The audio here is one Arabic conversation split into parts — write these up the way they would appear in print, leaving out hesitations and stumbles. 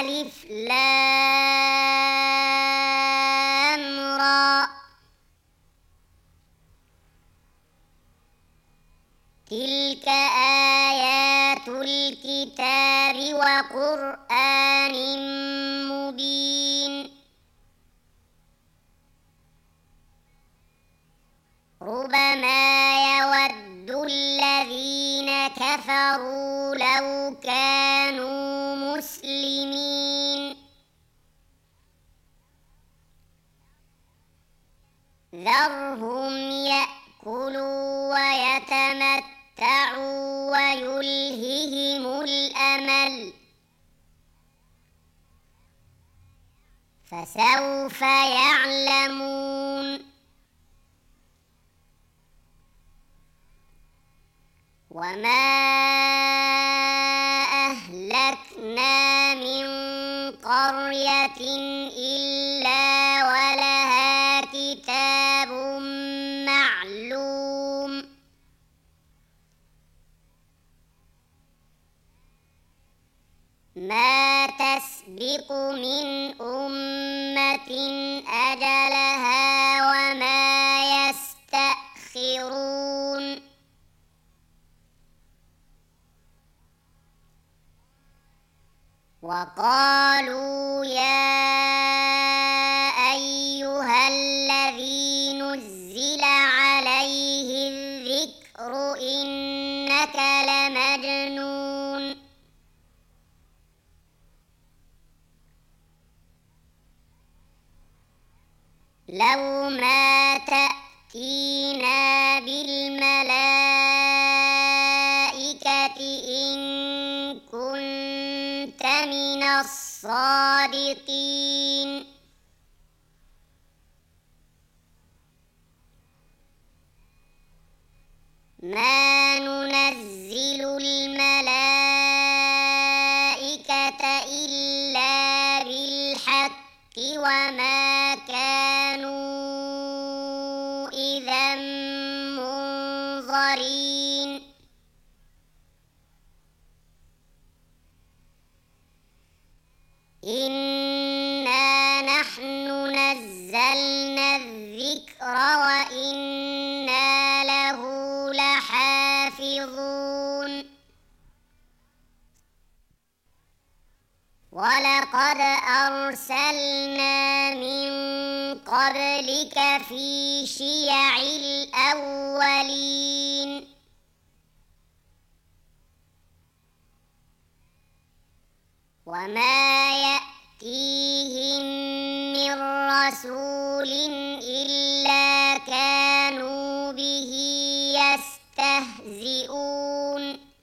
ألف لام را تلك آيات الكتاب وقرآن مبين ربما يود الذين كفروا لو كانوا مسلمين ذرهم يأكلوا ويتمتعوا ويلههم الأمل فسوف يعلمون وما أهلكنا من قرية إلا ولها كتاب معلوم ما تسبق من أمة أجلها وما يستأخرون وقالوا يا أيها الذي نزل عليه الذكر إنك لمجنون لو ما تأتينا بالملائكة إن كنت من الصادقين ما ننزل الملائكة إلا بالحق وما كانوا إذا منظرين إنا نحن نزلنا الذكر وإنا له لحافظون ولقد أرسلنا من قبلك في شيع الأولين وما يأتيهم من رسول إلا كانوا به يستهزئون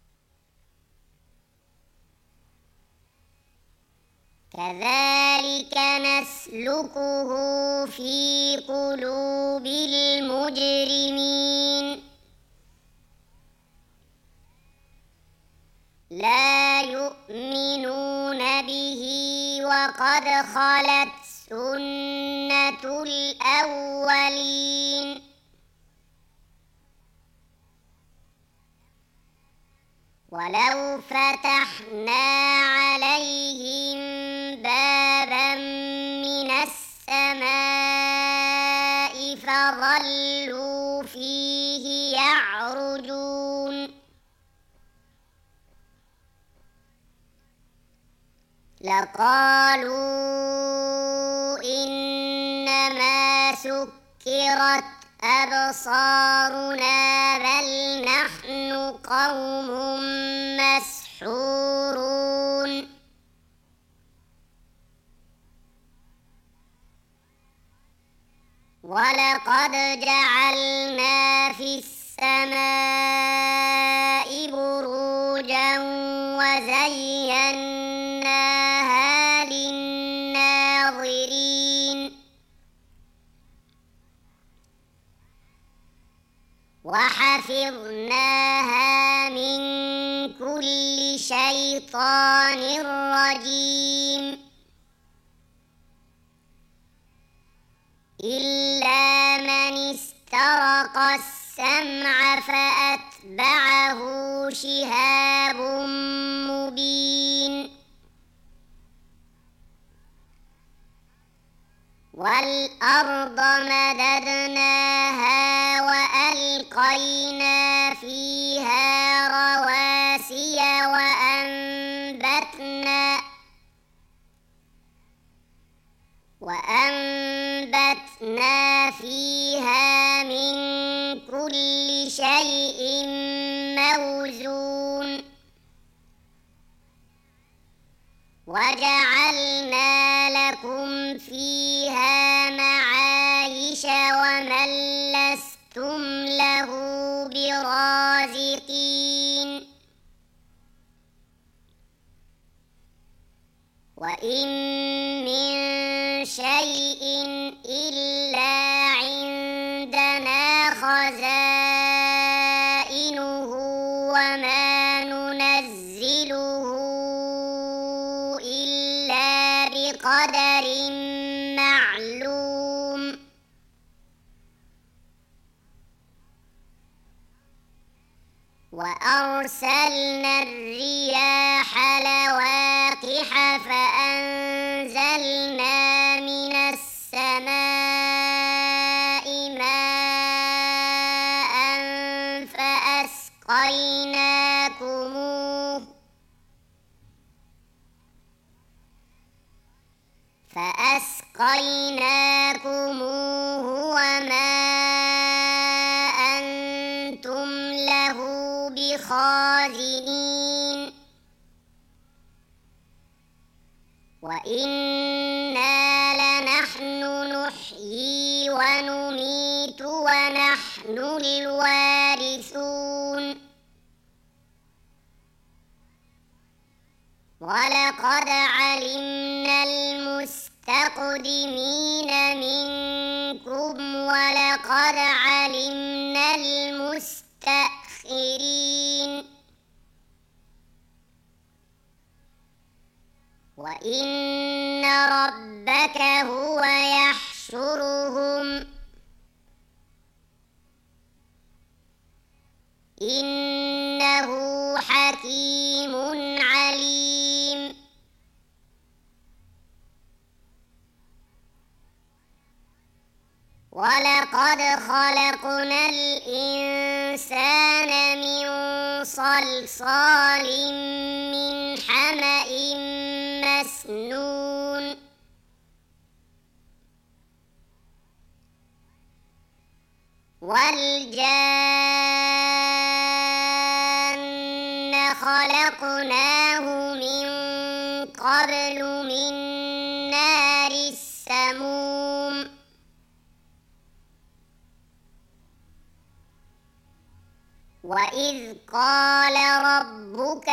كذلك نسلكه في قلوب المجرمين لا يؤمنون به وقد خلت سنة الأولين ولو فتحنا عليهم بابا من السماء فظلوا فيه يعرجون لقالوا إنما سكرت أبصارنا بل نحن قوم مسحورون ولقد جعلنا في السماء بروجا وزيناها للناظرين وحفظناها من كل شيطان رجيم إلا من استرق السمع فأتبعه شهاب مبين والأرض مددناها وألقينا فيها رواسي وأنبتنا فيها من كل شيء موزون وجعلنا لكم فيها معايش ومن لستم له برازقين وإن من شيء إلا عندنا خزائنه وما ننزله إلا بقدر معلوم وأرسلنا الرياح لواقح فأنزلنا من السماء ماء فأسقيناكموه وما أنتم له بخازنين وإنا لنحن نحيي ونميت ونحن الوارثون ولقد علمنا المستقدمين منكم ولقد علمنا المستأخرين وإن ربك هو يحشرهم إنه حكيم عليم ولقد خلقنا الإنسان من صلصال من حمأ مسنون والجان خلقناه من قبل من نار السموم وإذ قال ربك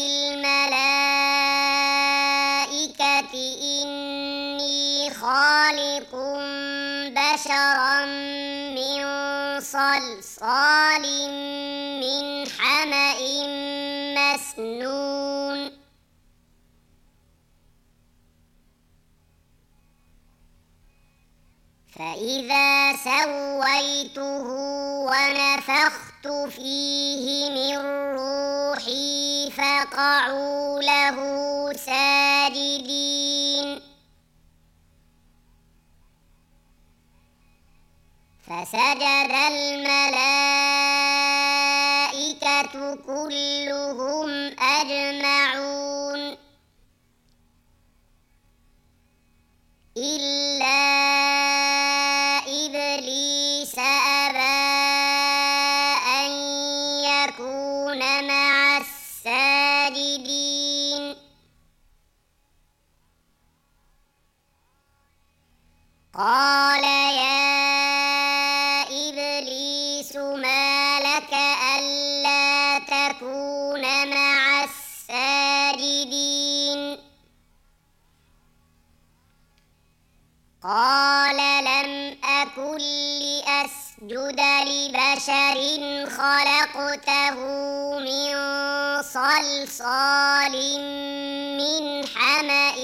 للملائكة إني خالق بشرا من صلصال من حمأ مسنون فإذا سويته ونفخت فيه من روحي فقعوا له ساجدين فسجد الملائكة كلهم أجمعون إلا إبليس أبى أن يكون مع الساجدين قال يا إبليس ما لك ألا تكون مع الساجدين قال لم أكن لأسجد لبشر خلقته من صلصال من حمأ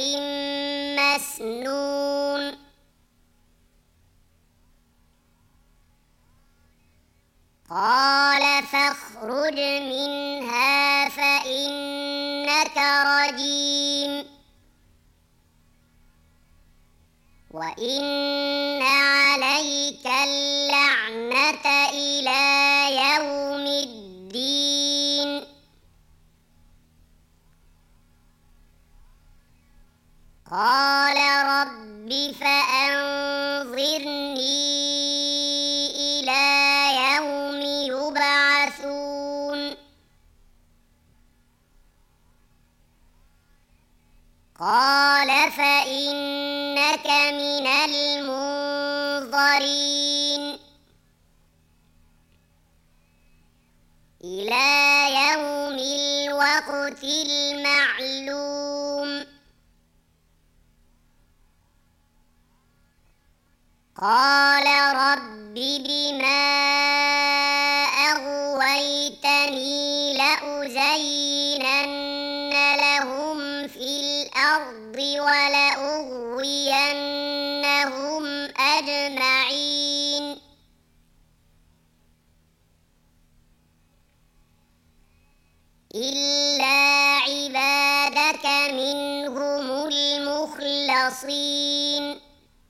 مسنون قال فاخرج منها فإنك رجيم وإن عليك اللعنة إلى يوم الدين. قال رب فأنظرني إلى يوم يبعثون. قال فإنك من المنظرين إلى يوم الوقت المعلوم. قال رب بما أغويتني لأزينن لهم في الأرض ولأغوينهم أجمعين إلا عبادك منهم المخلصين.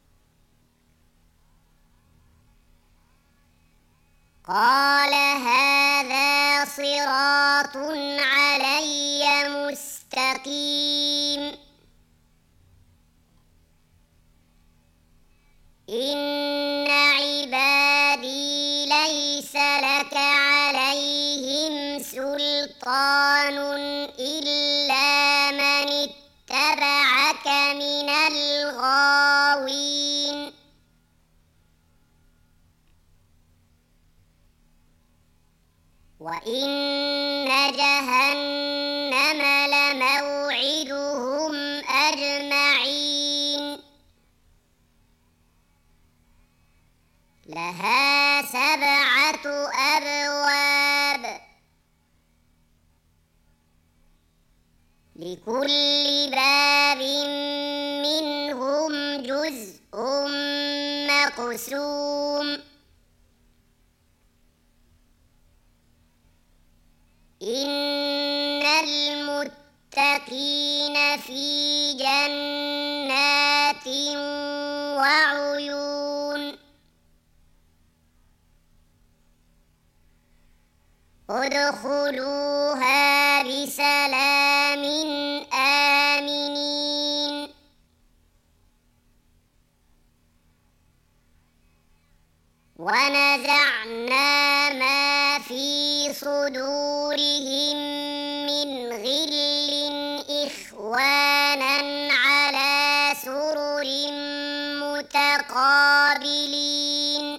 قال هذا صراط علي مستقيم. إن عبادي ليس لك عليهم سلطان إلا من اتبعك من الغاوين. وإن جهنم لموعدهم أجمعين لها 7 أبواب لكل باب منهم جزء مقسوم. إن المتقين في جنات وعيون ادخلوها بسلام آمنين. ونزعنا ما في صدورهم من غل إخوانا على سرر متقابلين.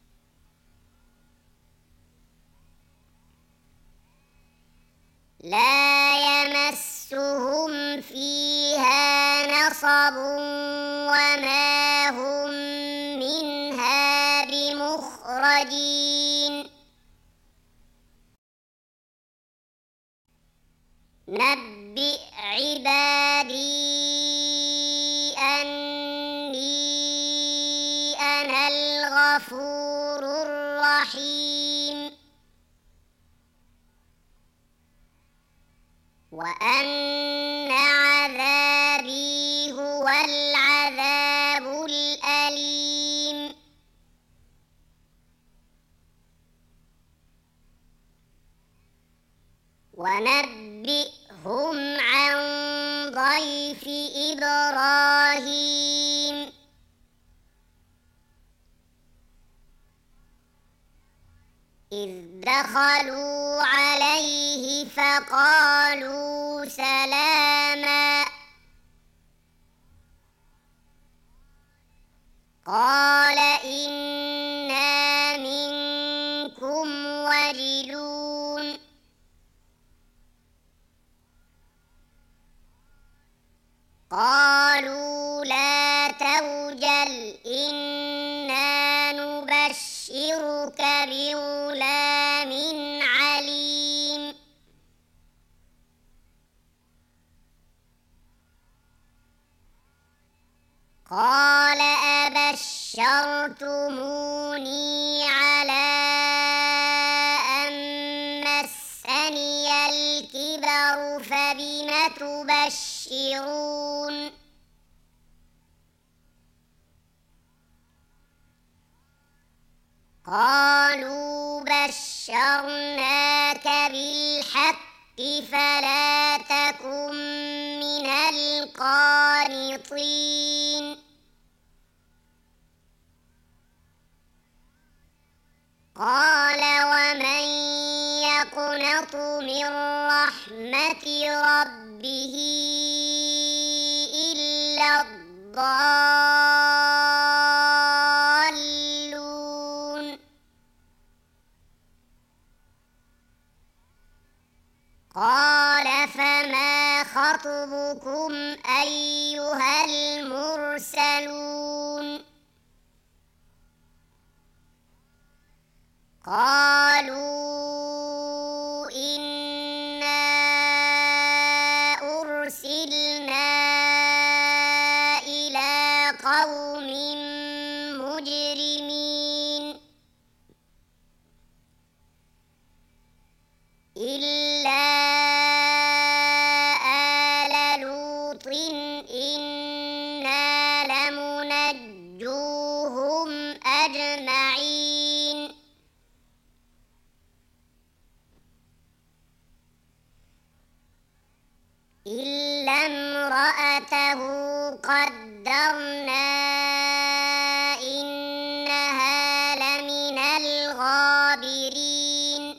لا يمسهم فيها نصب وما هم منها بمخرجين. نبئ عبادي أني أنا الغفور الرحيم وأن عذابي هو العذاب الأليم. ونبئهم عن ضيف إبراهيم إذ دخلوا عليه فقالوا سلاما. قال إنا منكم وجلون. قالوا لا توجل إنا نبشرك بغلام عليم. قال أبشرتموني على أن مسني الكبر فبم تبشرون. قالوا بشرناك بالحق فلا تكن من القانطين قال ومن يقنط من رحمة ربه إلا الضالون قال فما خطبكم أيها المرسلون قالوا إنا أرسلنا إلى قوم مجرمين إلا آل لوط إنا لمنجوهم أجمعين إلا امرأته قدرنا إنها لمن الغابرين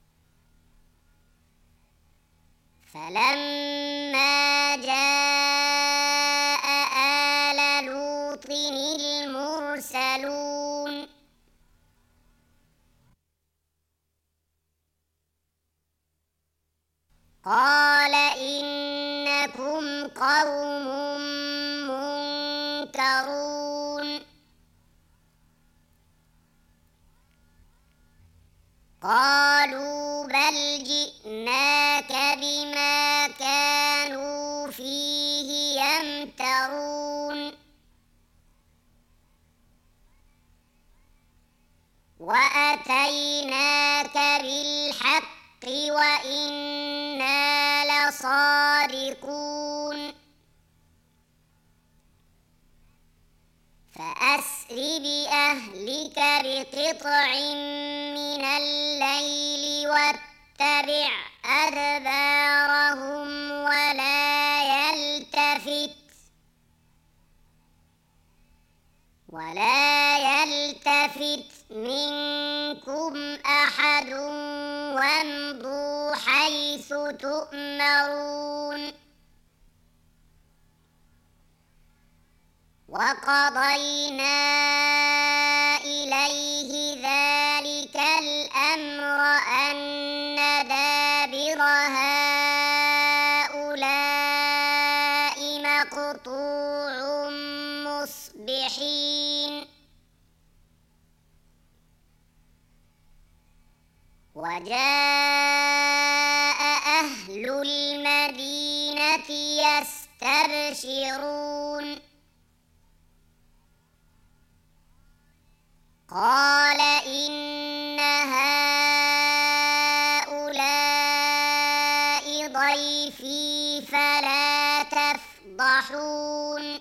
فلما جاء آل لوط المرسلون قال إنكم قوم منكرون قالوا بل جئناك بما كانوا فيه يمترون وأتيناك بالحق وإنا لصادقون فأسر بأهلك بقطع من الليل واتبع أدبارهم ولا يلتفت منكم أحد وامضوا حيث تؤمرون وقضينا إليه ذلك الأمر أن دابر هؤلاء مقطوع مصبحين وجاء أهل المدينة يستبشرون قال إن هؤلاء ضيفي فلا تفضحون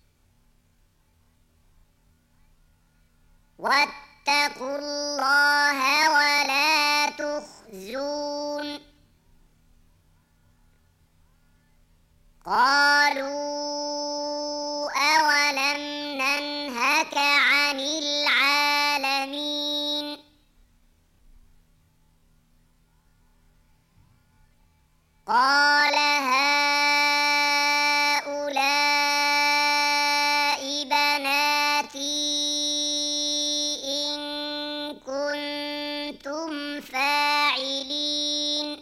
واتقوا الله ولا تخزون قالوا أولم ننهك عن العالمين قال هؤلاء بناتي إن كنتم فاعلين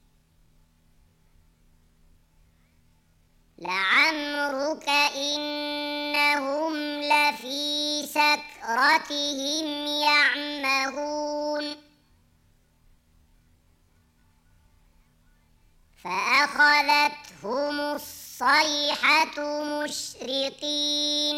لعمرك إنهم لفي سكرتهم يعمهون فأخذتهم الصيحة مشرقين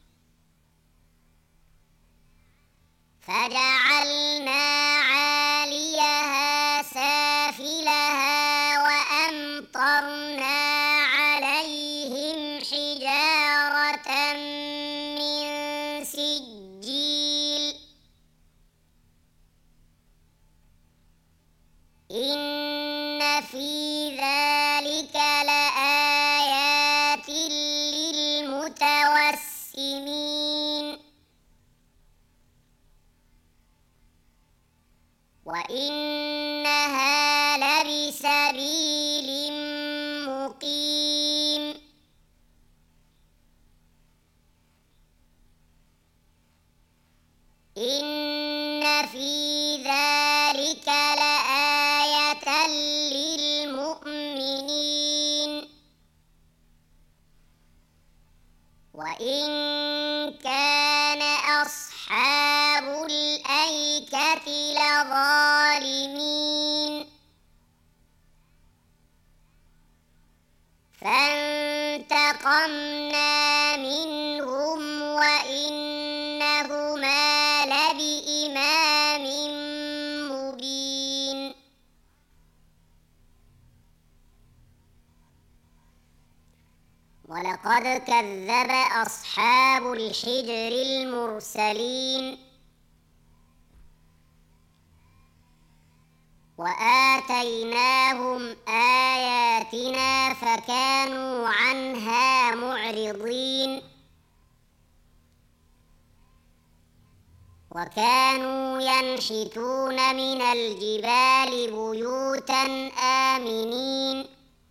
فجعلنا عاليها سافلها وأمطرنا عليهم حجارة من سجيل إن في ذلك لآية للمؤمنين وإن كان أصحاب الأيكة لظالمين فانتقمنا منهم وإنهما لبإمام مبين ولقد كذب أصحاب الحجر المرسلين وآتيناهم آياتنا فكانوا عنها معرضين وكانوا ينحتون من الجبال بيوتا آمنين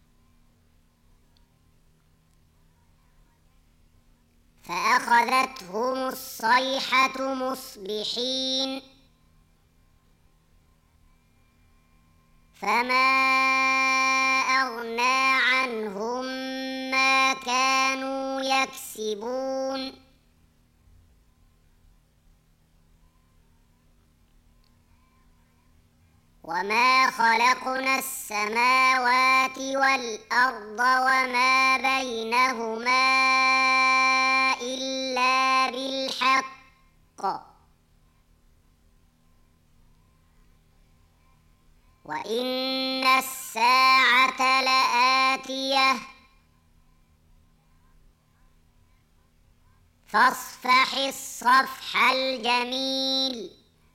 فأخذتهم الصيحة مصبحين فما أغنى عنهم ما كانوا يكسبون وما خلقنا السماوات والأرض وما بينهما إلا بالحق وإن الساعة لآتية فاصفح الصفح الجميل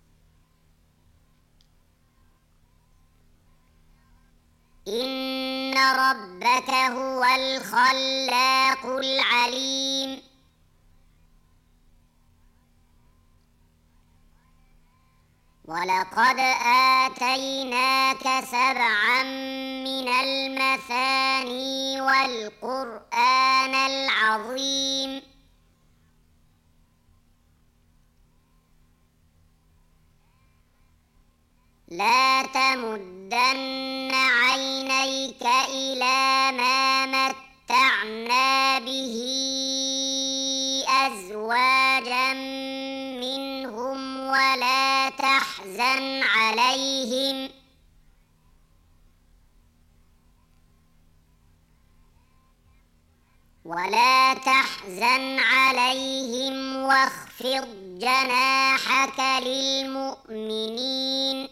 إن ربك هو الخلاق العليم ولقد آتيناك سبعا من المثاني والقرآن العظيم لا تمدن عينيك إلى ما متعنا به أزواجا منهم ولا تحزن عليهم واخفض جناحك للمؤمنين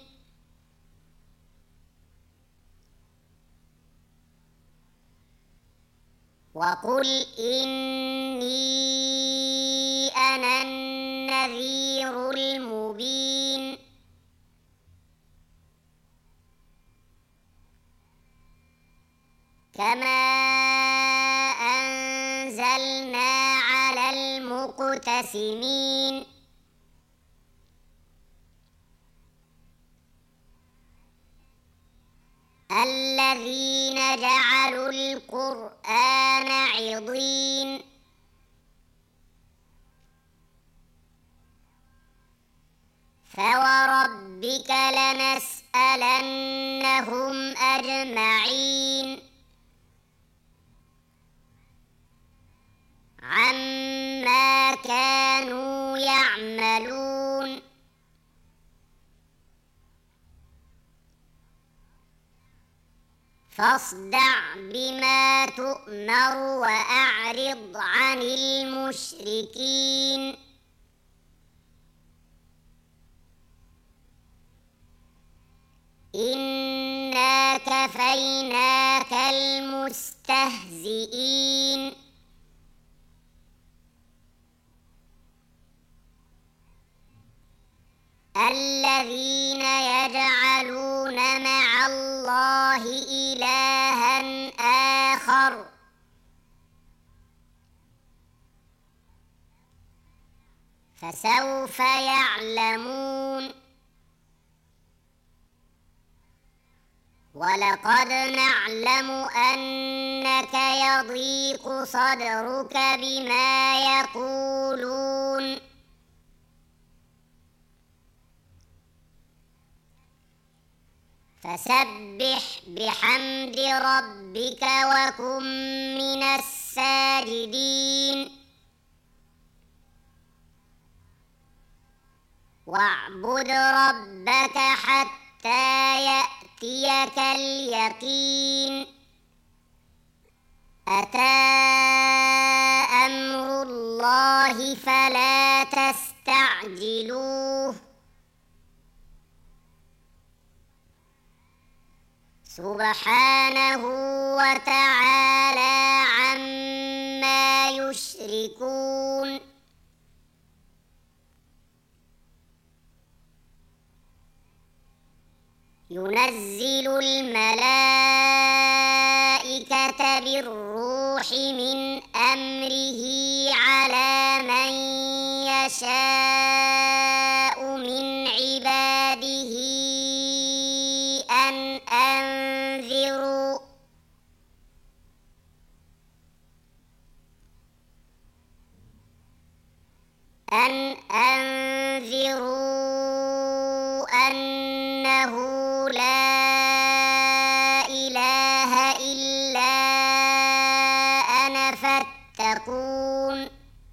وقل إني أنا النذير المبين كما أنزلنا على المقتسمين الذين جعلوا القرآن عضين فوربك لنسألنهم أجمعين عما كانوا يعملون فاصدع بما تؤمر وأعرض عن المشركين إنا كفيناك المستهزئين الذين يجعلون مع الله إلها آخر فسوف يعلمون ولقد نعلم أنك يضيق صدرك بما يقولون فسبح بحمد ربك وكن من الساجدين واعبد ربك حتى يأتيك اليقين أتى أمر الله فلا تستعجلوه سبحانه وتعالى عما يشركون ينزل الملائكة بالروح من أمره على من يشاء من عباده أن أنذروا أنه لا إله إلا أنا فاتقون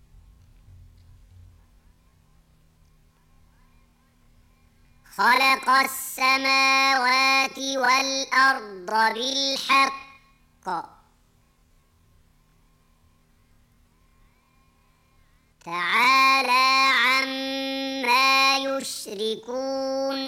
خلق السماوات والأرض بالحق تعالى عما يشركون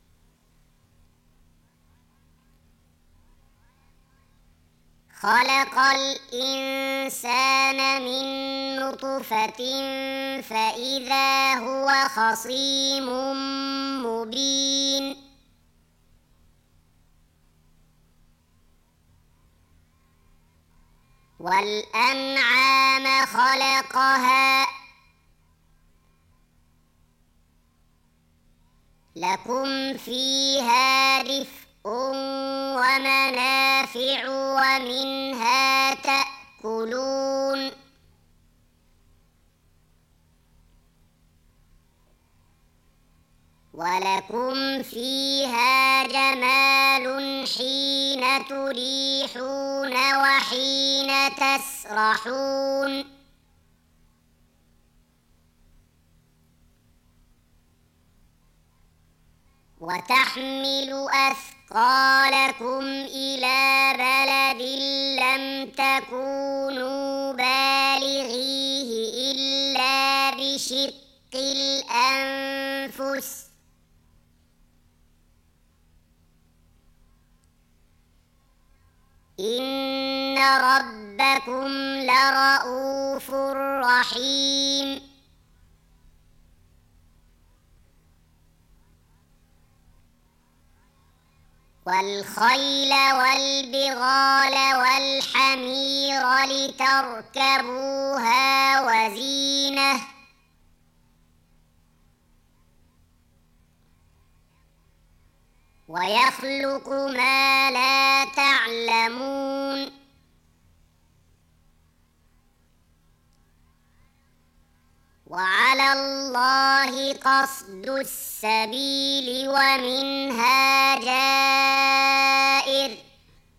خلق الإنسان من نطفة فإذا هو خصيم مبين والأنعام خلقها لكم فيها دفء ومنافع ومنها تأكلون ولكم فيها جمال حين تريحون وحين تسرحون وتحمل أثقالكم إلى بلد لم تكونوا بالغيه إلا بشق الأنفس إن ربكم لرؤوف رحيم والخيل والبغال والحمير لتركبوها وزينة ويخلق ما لا تعلمون وعلى الله قصد السبيل ومنها جائر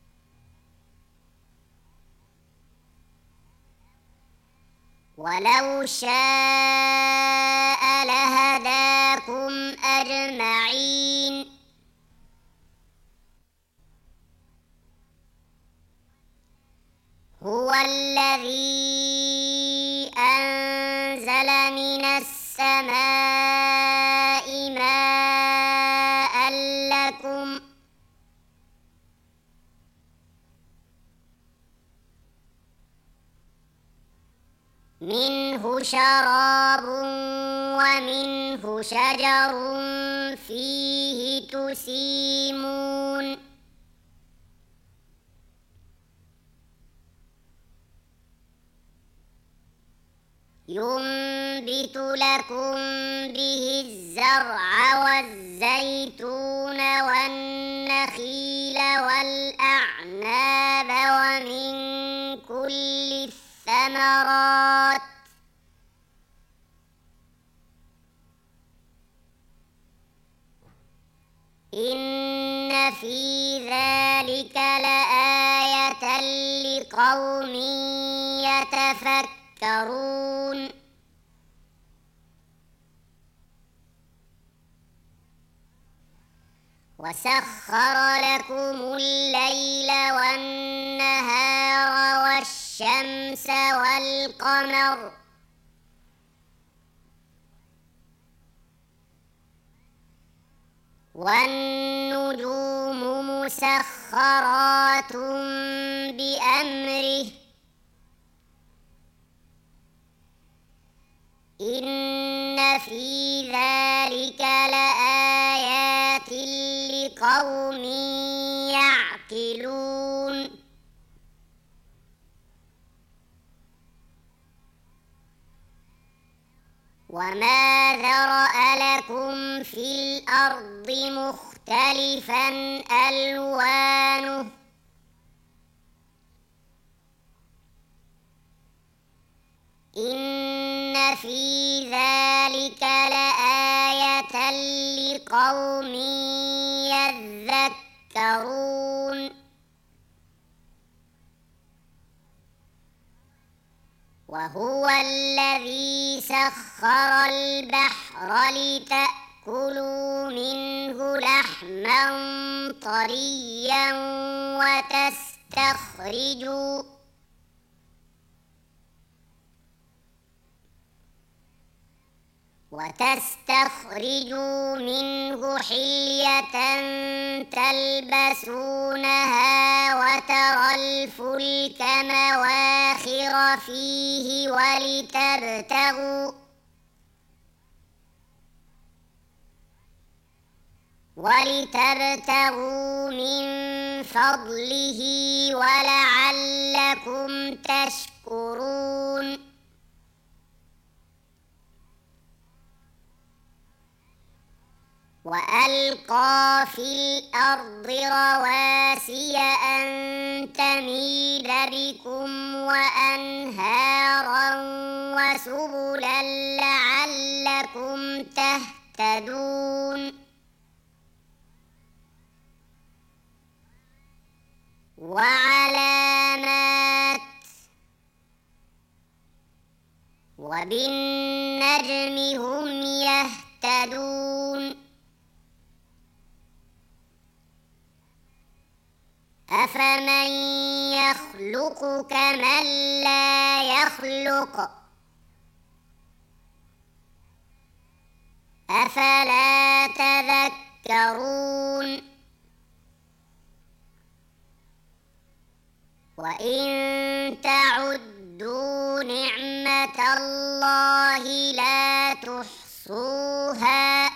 ولو شاء لهداكم أجمعين هو الذي أنزل من السماء ماء لكم منه شراب ومنه شجر فيه تسيمون ينبت لكم به الزرع والزيتون والنخيل والأعناب ومن كل الثمرات إن في ذلك لآية لقوم يتفكرون وسخر لكم الليل والنهار والشمس والقمر والنجوم مسخرات بأمره إن في ذلك لآيات لقوم يعقلون وما ذرأ لكم في الأرض مختلفا ألوانه إن في ذلك لآية لقوم يذكرون وهو الذي سخر البحر لتأكلوا منه لحما طريا وتستخرجوا منه حلية تلبسونها وترى الفلك مواخر فيه ولتبتغوا من فضله ولعلكم تشكرون وألقى في الأرض رواسي أن تميد بكم وأنهارا وسبلا لعلكم تهتدون وعلامات وبالنجم هم يهتدون أفمن يخلق كمن لا يخلق أفلا تذكرون وإن تعدوا نعمة الله لا تحصوها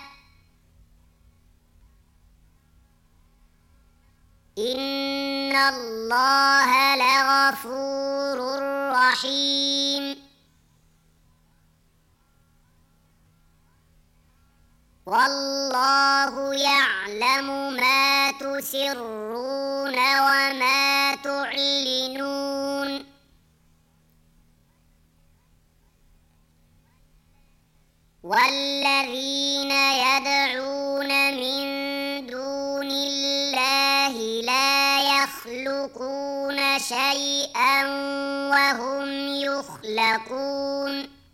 إن الله لغفور رحيم والله يعلم ما تسرون وما تعلنون والذين يدعون من دون الله لا يخلقون شيئا وهم يخلقون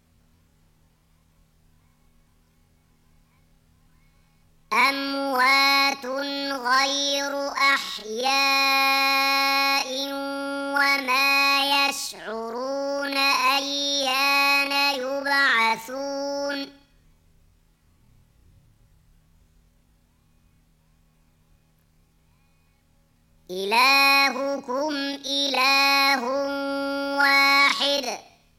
أموات غير أحياء وما يشعرون أيان يبعثون إلهكم إله واحد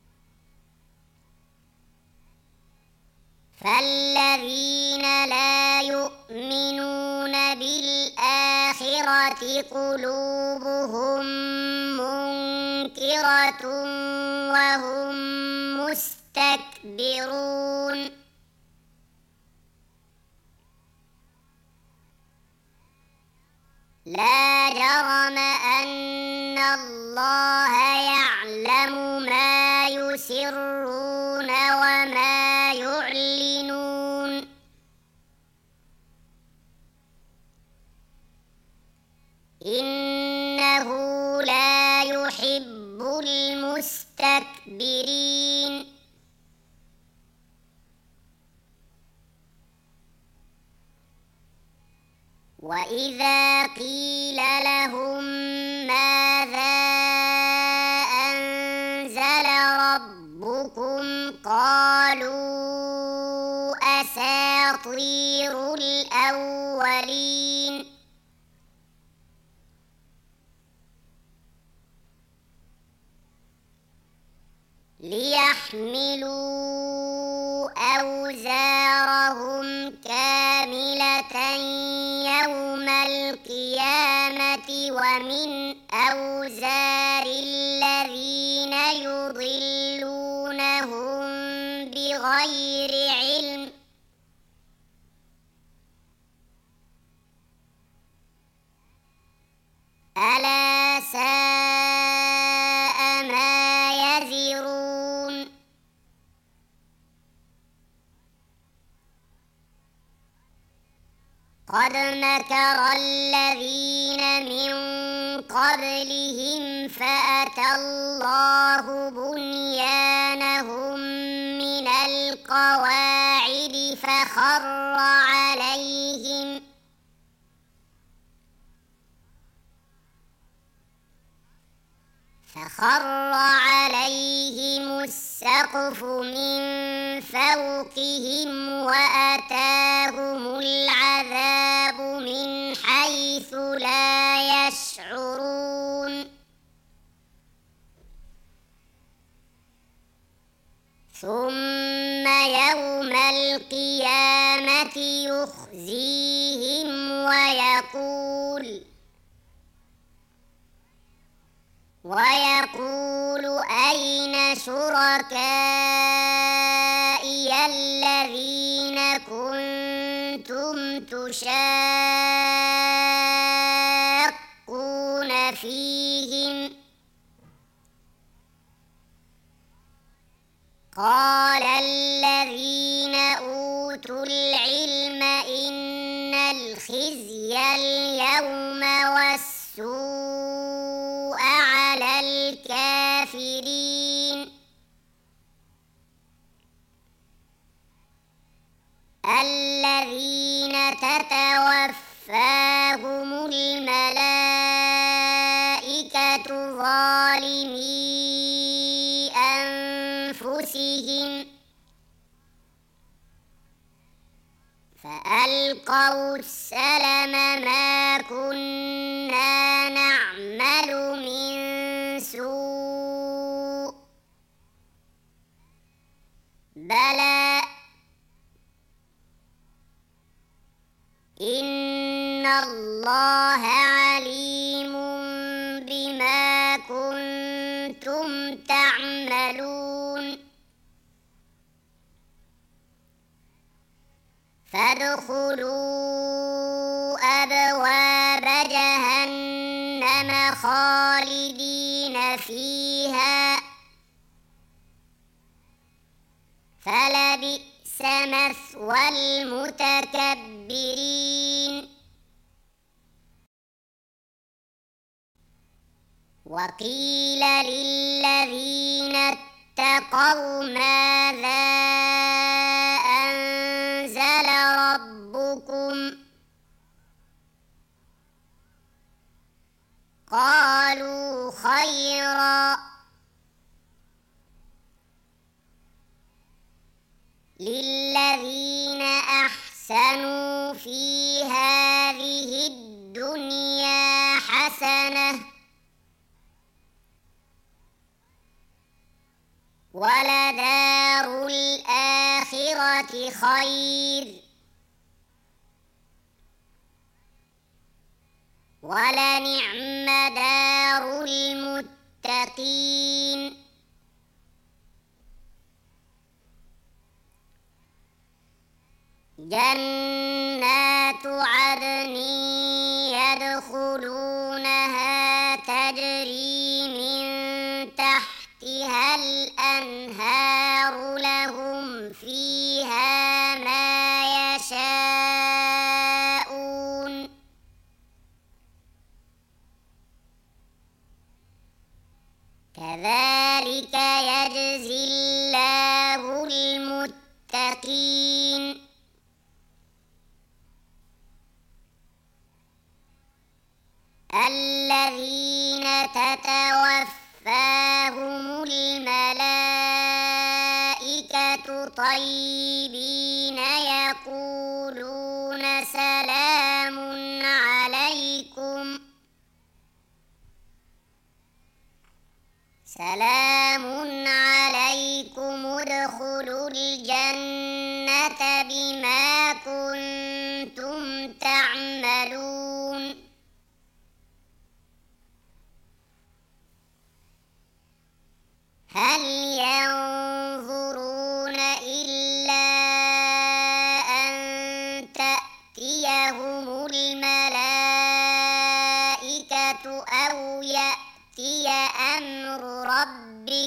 فالذين لا يؤمنون بالآخرة قلوبهم منكرة وهم مستكبرون لا جرم أن الله يعلم ما يسرون وما يعلنون وإذا قيل لهم ماذا أنزل ربكم قالوا أساطير الأولين ليحملوا أوزارهم كاملة يوم القيامة ومن أوزار الذين يضلونهم بغير علم ألا ساء ما يزرون قد مكر الذين من قبلهم فأتى الله بنيانهم من القواعد فخر عليهم السقف من فوقهم وأتاهم العذاب من حيث لا يشعرون ثم يوم القيامة يخزيهم ويقول أين شركائي الذين كنتم تشاقون فيهم قال الذين أوتوا العلم إن الخزي اليوم والسوء على الكافرين الذين تتوفاهم الملائكة ظالمي أنفسهم فألقوا السلم ما كنا نعمل من سوء بلى إن الله عليم بما كنتم تعملون فادخلوا أبواب جهنم خالدين فيها فلبئس مثوى المتكبرين وقيل للذين اتقوا ماذا أنزل ربكم قالوا خيرا للذين أحسنوا في هذه الدنيا حسنة ولدار الآخرة خير ولنعم دار المتقين جنات عدن يدخلونها تجري من تحتها الأنهار لهم فيها ما يشاءون كذلك يجزي الله المتقين تتوفاهم الملائكة طيبين يقولون سلام عليكم ادخلوا الجنة بما كنتم تعملون هل ينظرون إلا أن تأتيهم الملائكة أو يأتي أمر ربك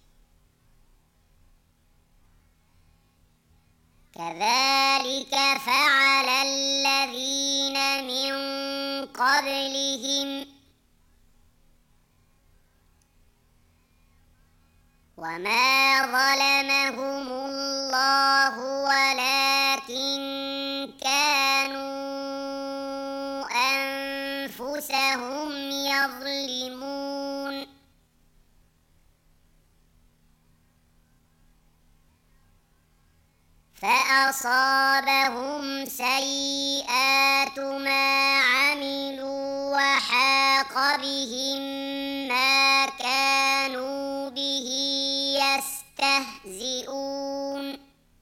كذلك فعل الذين من قبلهم وما ظلمهم الله ولكن كانوا أنفسهم يظلمون فأصابهم سيئات ما عملوا وحاق بهم ما كانوا به يستهزئون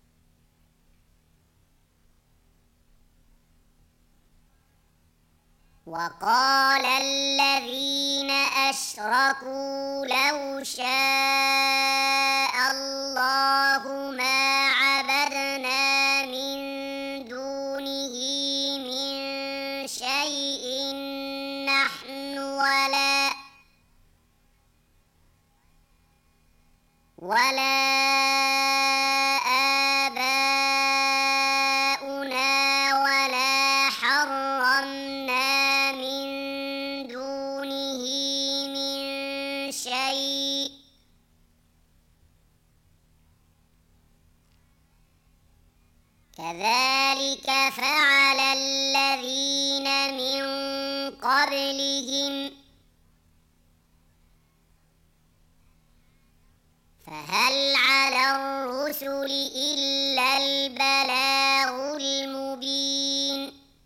وقال الذين أشركوا لو شاء الله ما عبدنا من دونه من شيء نحن ولا آباؤنا ولا حرمنا من دونه من شيء كذلك فعل الذين من قبلهم فهل على الرسل إلا البلاغ المبين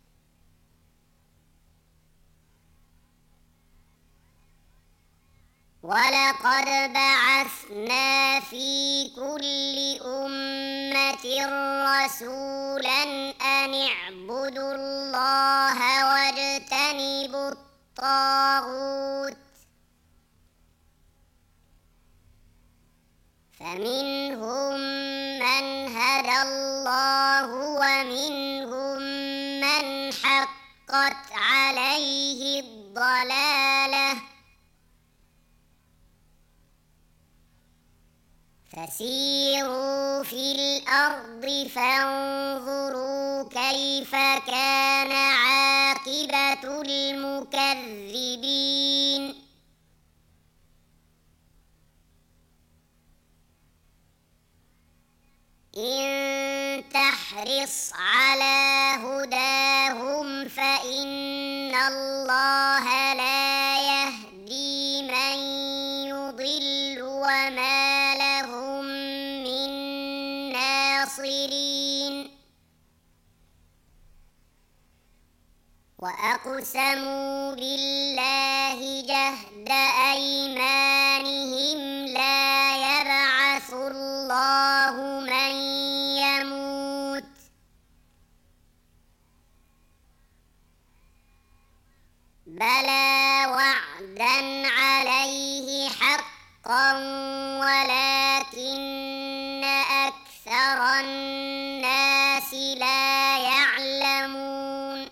ولقد بعثنا في كل أمة رسولا أن اعبدوا الله واجتنبوا الطاغوت فمنهم من هدى الله ومنهم من حقت عليه الضلالة فسيروا في الأرض فانظروا كيف كان عاقبة المكذبين إن تحرص على هداهم فإن الله لا يهدي من يضل وما لهم من ناصرين وأقسموا بالله جهد أيمانهم لا يبعث الله من يموت بلى وعدا عليه حقا ولكن أكثر الناس لا يعلمون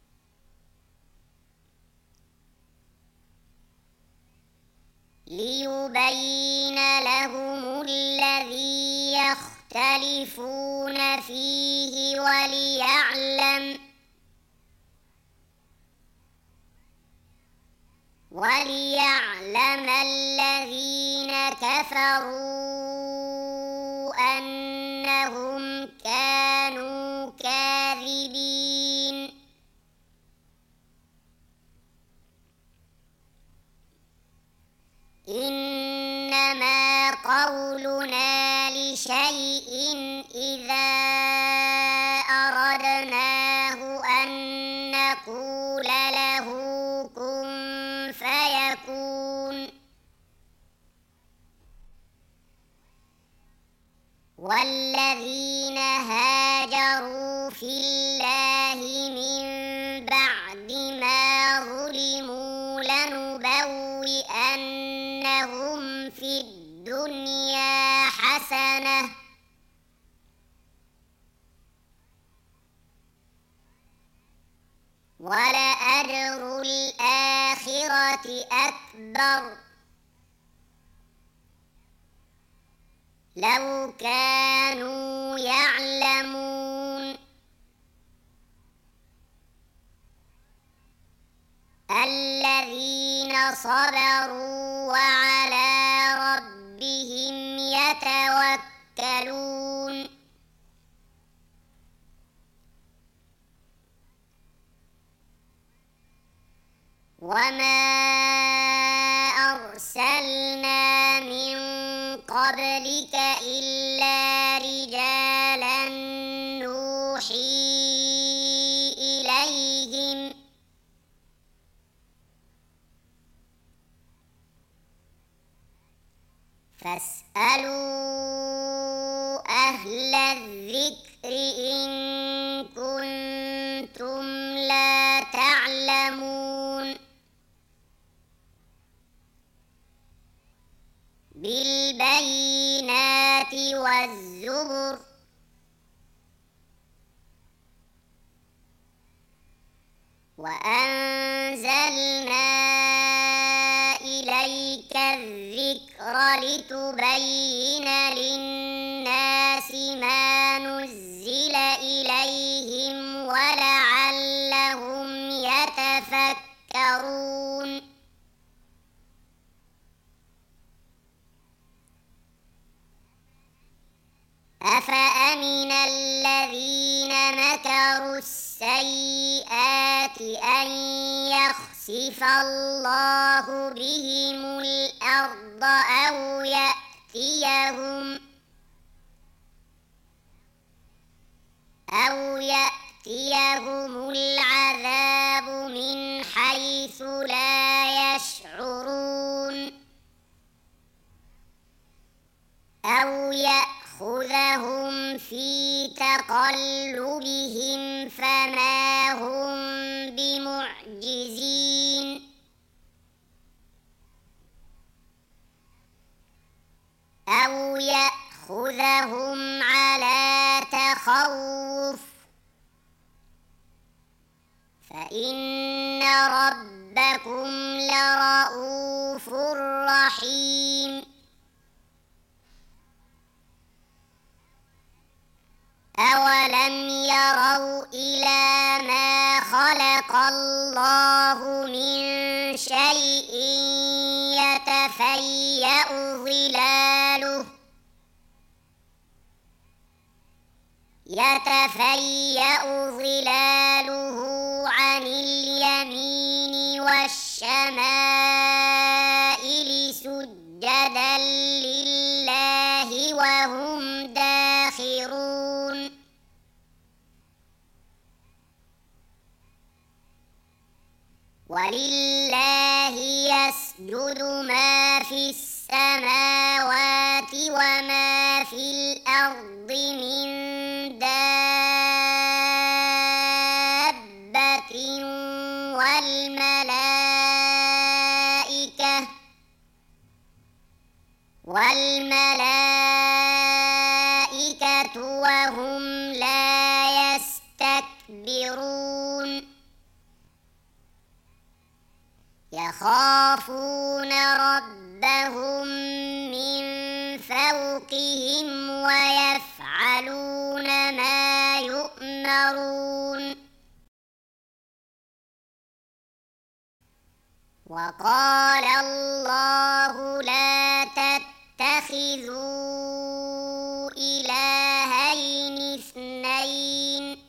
ليبين لهم الذي يختلفون فيه وليعلم الذين كفروا أنهم كانوا كاذبين شيء إذا أردناه أن نقول له كن فيكون والذين هاجروا في الله من بعد ما ظلموا لنبوئنهم في الدنيا حسنة ولأجر الآخرة أكبر لو كانوا يعلمون الذين صبروا وعلى ربهم يتوكلون وما أرسلنا من قبلك إلا رجالا نوحي إليهم فاسألوا أهل الذكر إن كنتم لا تعلمون بالبينات والزبر وأنزلنا إليك الذكر لتبين للناس ما نزل إليهم ولعلهم يتفكرون أفأمن الذين مكروا السيئات أن يخسف الله بهم الأرض أو يأتيهم العذاب من حيث لا يشعرون أو يأخذهم في تقلبهم فما هم بمعجزين أو يأخذهم على تخوف فإن ربكم لرؤوف رحيم أولم يروا إلى ما خلق الله من شيء يتفيأ ظلاله عن اليمين والشمائل سجدا لله وهم داخرون ولله يسجد ما في السماوات وما في الأرض من دابة والملائكة وهم لا يستكبرون يخافون ربهم من فوقهم ويفعلون ما يؤمرون وقال الله لا تتخذوا إلهين اثنين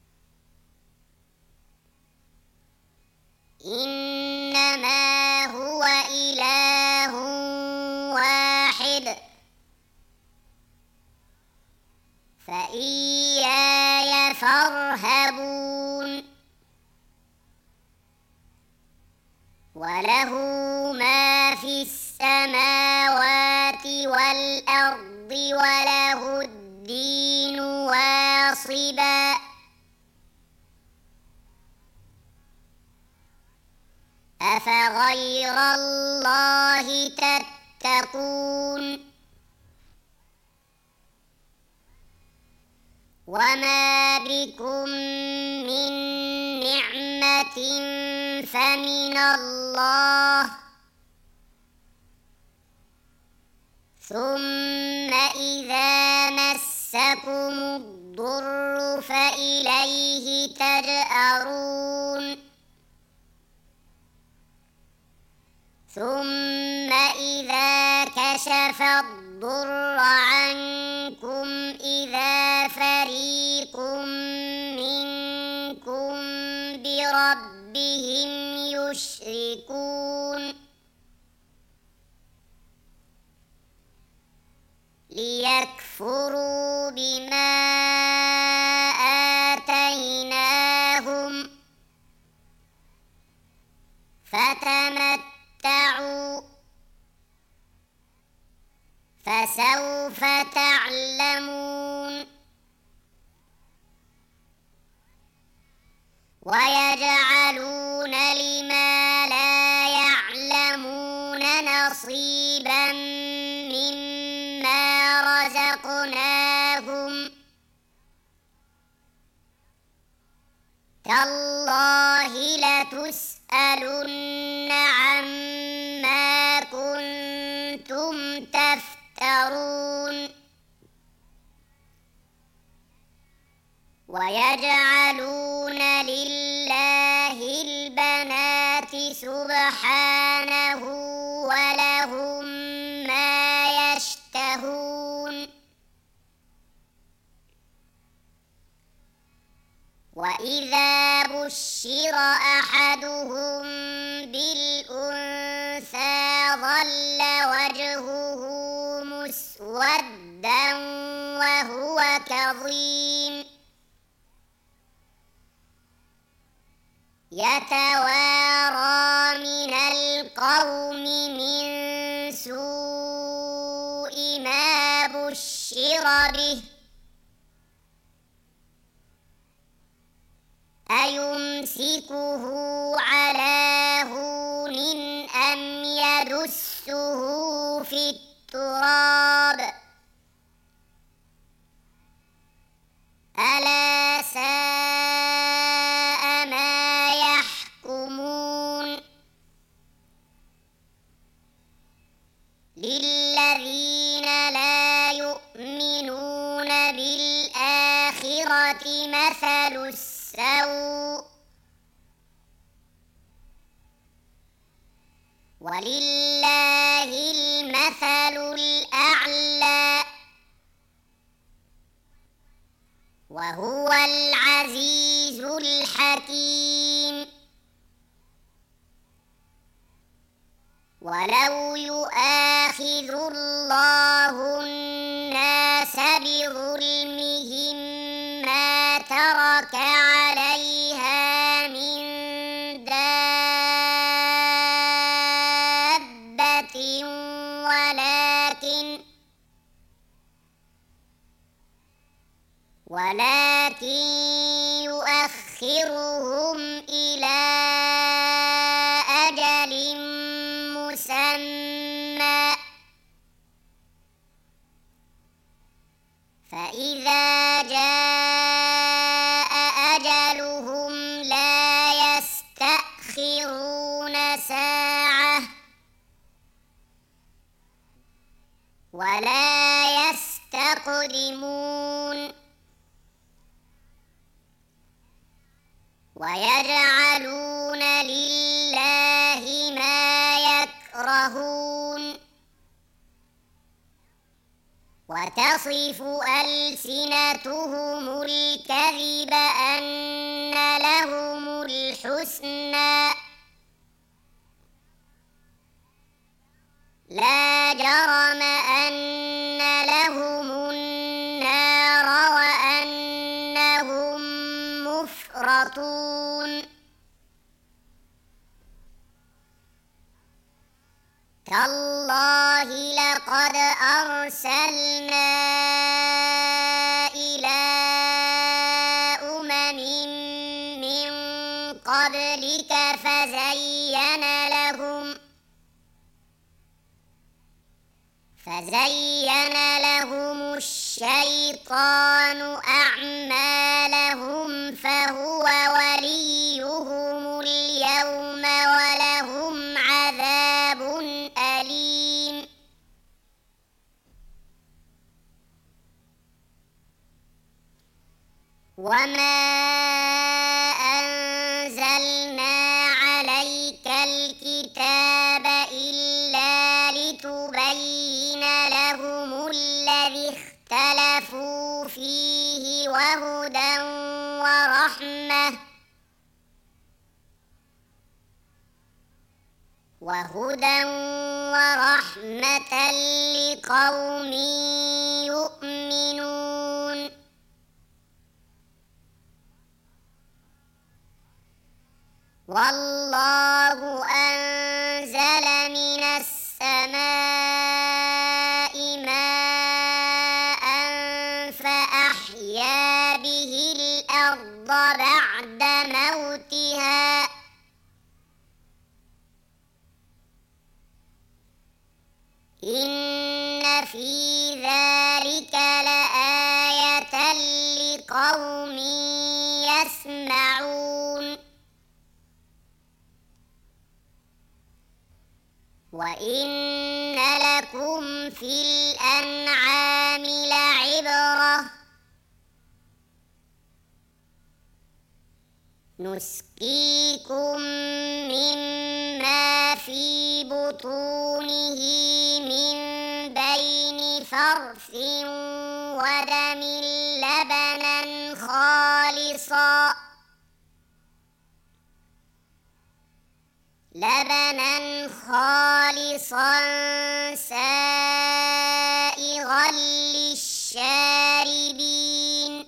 إنما هو إله واحد فإياي فارهبون وله ما في السماوات والأرض وله الدين واصبا أفغير الله تتقون وما بكم من نعمة فمن الله ثم إذا مسكم الضر فإليه تجأرون ثم إذا كشف الضر عنكم إذا فريق منكم بربهم يشركون ليكفروا بما آتيناهم فتمتعوا فسوف تعلمون ويجعلون لما لا يعلمون نصيبا مما رزقناهم تالله لتسألن عما كنتم تفترون ويجعلون لله البنات سبحانه ولهم ما يشتهون وإذا بشر أحدهم بالأنثى ظل وجهه مسودا وهو كظيم يتوارى من القوم من سوء ما بشر به أيمسكه على هون أم يدسه في التراب ألا ساء ما يحكمون للذين لا يؤمنون بالآخرة مثل السوء ولله المثل الأعلى وهو العزيز الحكيم ولو يؤاخذ الله الناس بظلمهم ما ترك عليها من دابة ولكن يؤخرهم إلى أجل مسمى فإذا جاء أجلهم لا يستأخرون ساعة ولا يستقدمون ويجعلون لله ما يكرهون وتصف ألسنتهم الكذب أن لهم الحسنى لا جرم أن لهم النار يسخطون تالله لقد أرسلنا إلى أمم من قبلك فزين لهم الشيطان أعمالهم فهو وليهم اليوم ولهم عذاب أليم وما أنزلنا عليك الكتاب إلا لتبين لهم الذي اختلفوا فيه وهدى ورحمة لقوم يؤمنون والله أنزل من السماء ماء فأحيا به الأرض بعد موتها إن في ذلك لآية لقوم يسمعون وإن لكم في الأنعام لعبرة نسقيكم مما في بطونه من بين فرث ودم لبنا خالصا سائغا للشاربين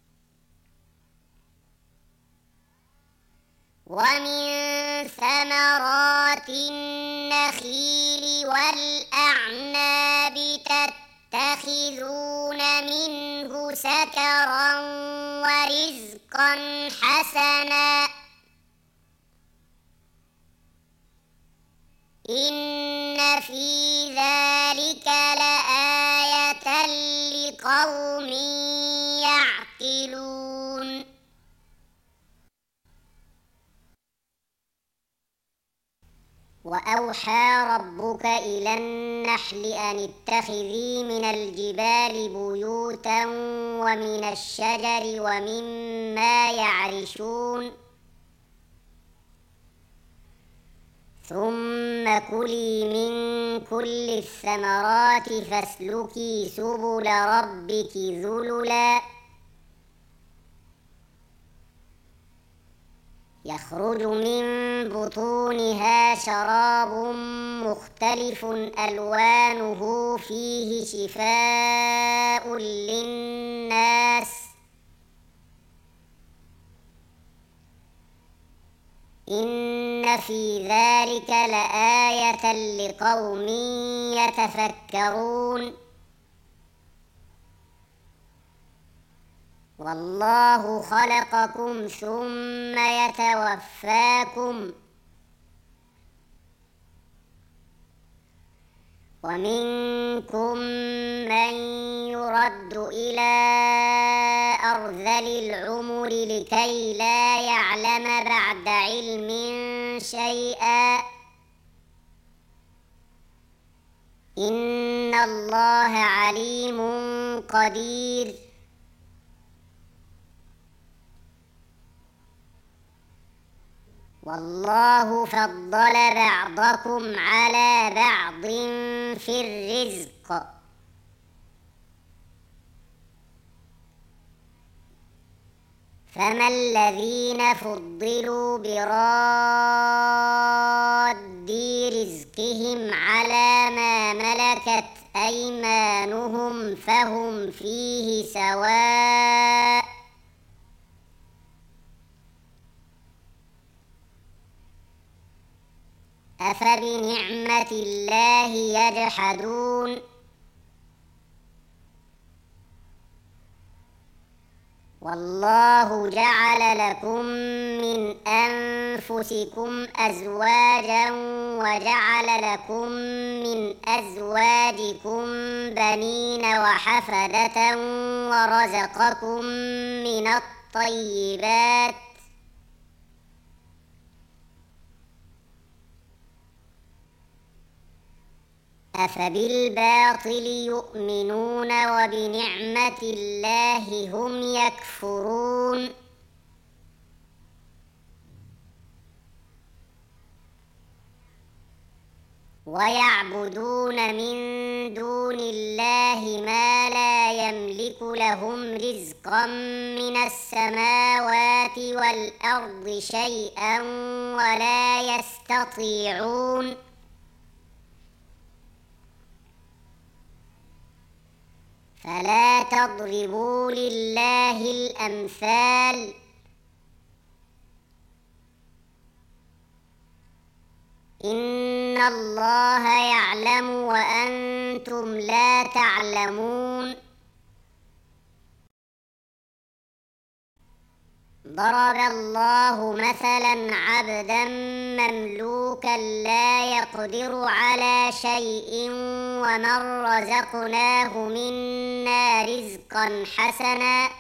ومن ثمرات النخيل والأعناب تتخذون منه سكرا ورزقا حسنا إن في ذلك لآية لقوم يعقلون وأوحى ربك إلى النحل أن اتخذي من الجبال بيوتا ومن الشجر ومما يعرشون ثم كلي من كل الثمرات فاسلكي سبل ربك ذللا يخرج من بطونها شراب مختلف ألوانه فيه شفاء للناس إن في ذلك لآية لقوم يتفكرون والله خلقكم ثم يتوفاكم ومنكم من يرد إلى أرذل العمر لكي لا يعلم بعد علم شيئا إن الله عليم قدير والله فضل بعضكم على بعض في الرزق فما الذين فضلوا براد رزقهم على ما ملكت أيمانهم فهم فيه سواء أفبنعمة الله يجحدون والله جعل لكم من أنفسكم أزواجا وجعل لكم من أزواجكم بنين وحفدة ورزقكم من الطيبات أفبالباطل يؤمنون وبنعمة الله هم يكفرون ويعبدون من دون الله ما لا يملك لهم رزقا من السماوات والأرض شيئا ولا يستطيعون فلا تضربوا لله الأمثال إن الله يعلم وأنتم لا تعلمون ضرب الله مثلا عبدا مملوكا لا يقدر على شيء ومن رزقناه منا رزقا حسنا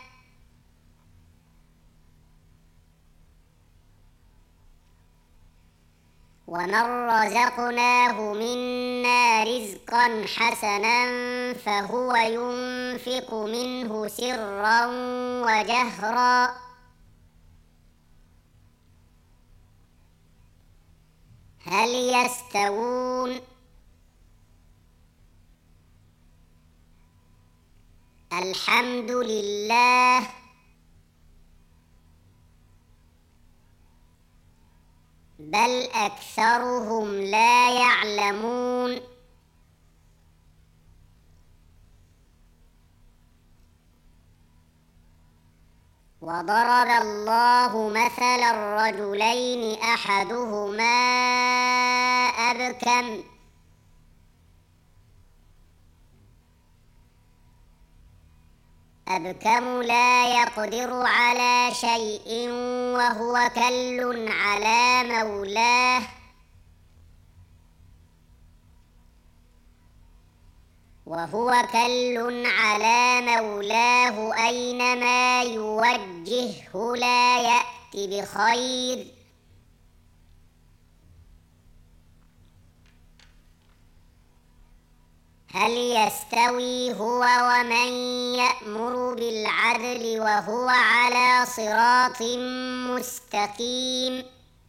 فهو ينفق منه سرا وجهرا هل يستوون الحمد لله بل أكثرهم لا يعلمون وضرب الله مثلا الرجلين أحدهما أبكم لا يقدر على شيء وهو كل على مولاه أينما يوجهه لا يأتي بخير هل يستوي هو ومن يأمر بالعدل وهو على صراط مستقيم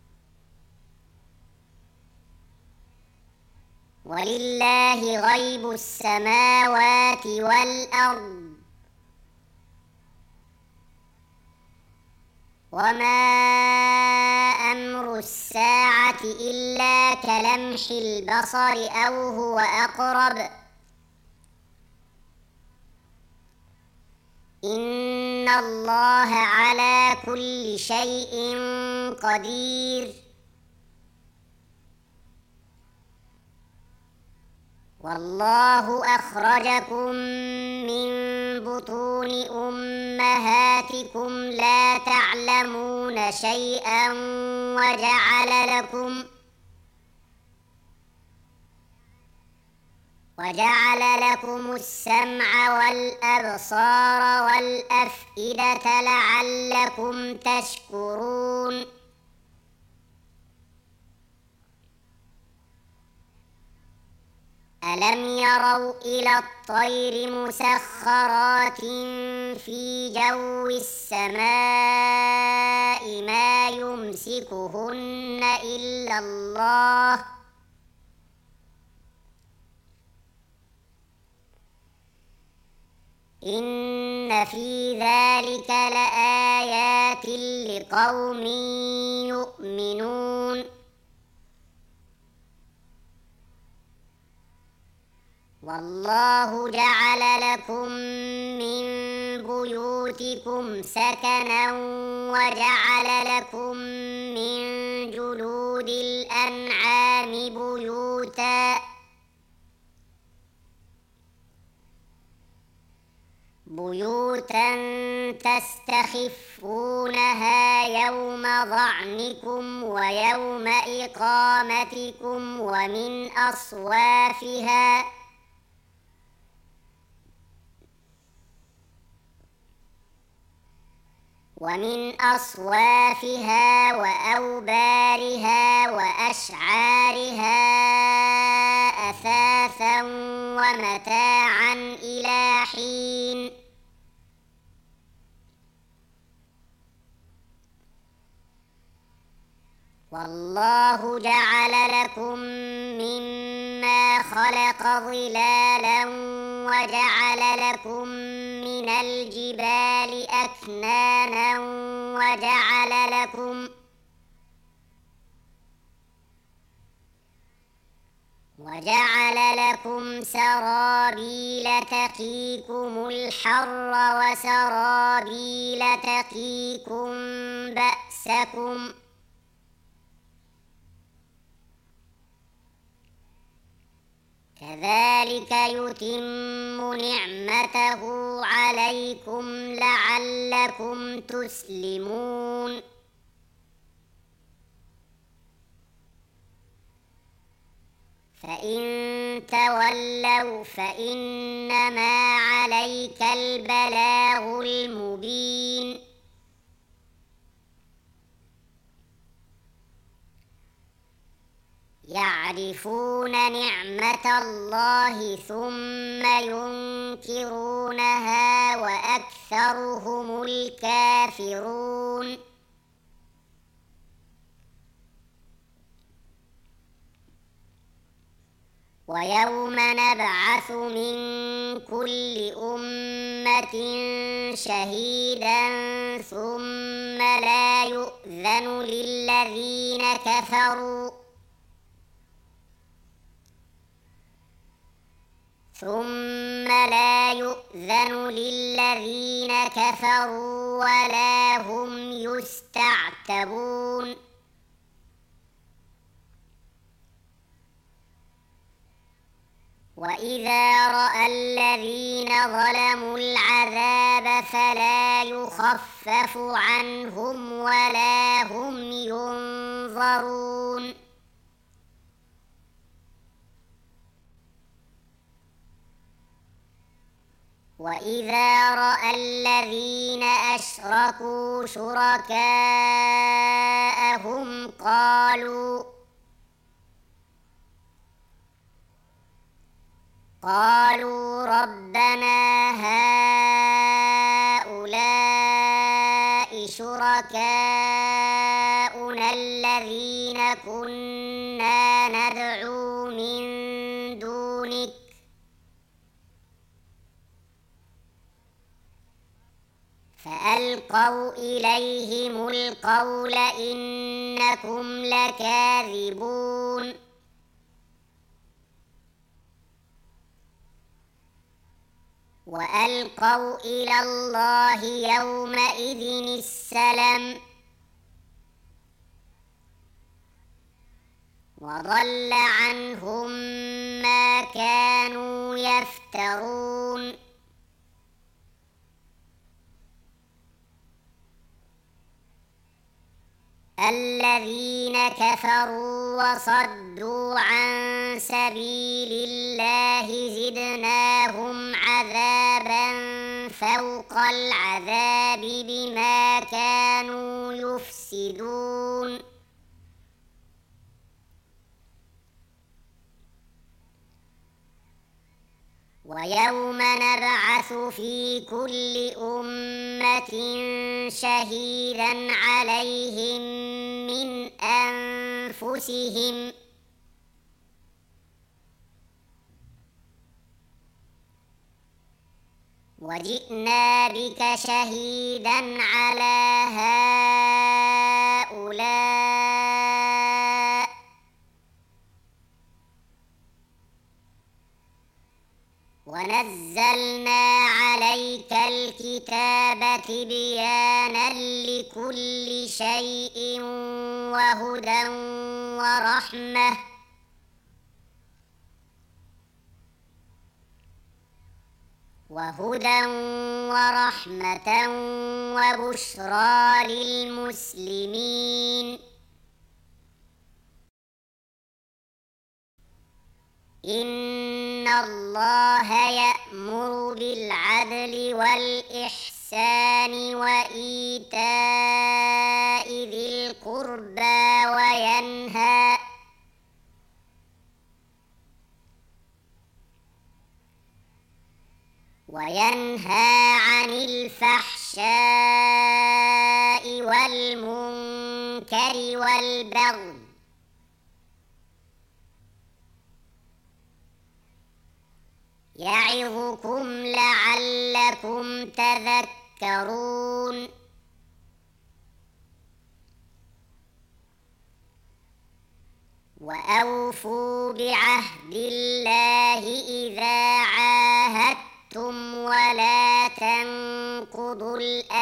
ولله غيب السماوات والأرض وما أمر الساعة إلا كلمح البصر أو هو أقرب إن الله على كل شيء قدير والله أخرجكم من بطون أمهاتكم لا تعلمون شيئا وجعل لكم السمع والأبصار والأفئدة لعلكم تشكرون ألم يروا إلى الطير مسخرات في جو السماء ما يمسكهن إلا الله إن في ذلك لآيات لقوم يؤمنون والله جعل لكم من بيوتكم سكنا وجعل لكم من جلود الأنعام بيوتا تستخفونها يوم ظعنكم ويوم إقامتكم ومن أصوافها وأوبارها وأشعارها أثاثا ومتاعا إلى حين والله جعل لكم مما خلق ظلالا وجعل لكم من الجبال أكنانا وجعل لكم سرابيل تقيكم الحر وسرابيل تقيكم بأسكم كذلك يتم نعمته عليكم لعلكم تسلمون فإن تولوا فإنما عليك البلاغ المبين يعرفون نعمة الله ثم ينكرونها وأكثرهم الكافرون ويوم نبعث من كل أمة شهيدا ثم لا يؤذن للذين كفروا ولا هم يستعتبون وإذا رأى الذين ظلموا العذاب فلا يخفف عنهم ولا هم ينظرون وإذا رأى الذين أشركوا شركاءهم قالوا ربنا هؤلاء شركاؤنا الذين كنا ندعو من دونك فألقوا إليهم القول إنكم لكاذبون وألقوا إلى الله يومئذ السلم وضل عنهم ما كانوا يفترون الذين كفروا وصدوا عن سبيل الله زدناهم عذابا فوق العذاب بما كانوا يفسدون ويوم نبعث في كل أمة شهيدا عليهم من أنفسهم وجئنا بك شهيدا على هؤلاء ونزلنا عليك الكتاب تبيانا لكل شيء وهدى وهدى ورحمة وبشرى للمسلمين. إن الله يأمر بالعدل والإحسان وإيتاء ذي القربى وينهى عن الفحشاء والمنكر والبغي يعظكم لعلكم تذكرون. وأوفوا بعهد الله إذا عاهدتم ولا تنقضوا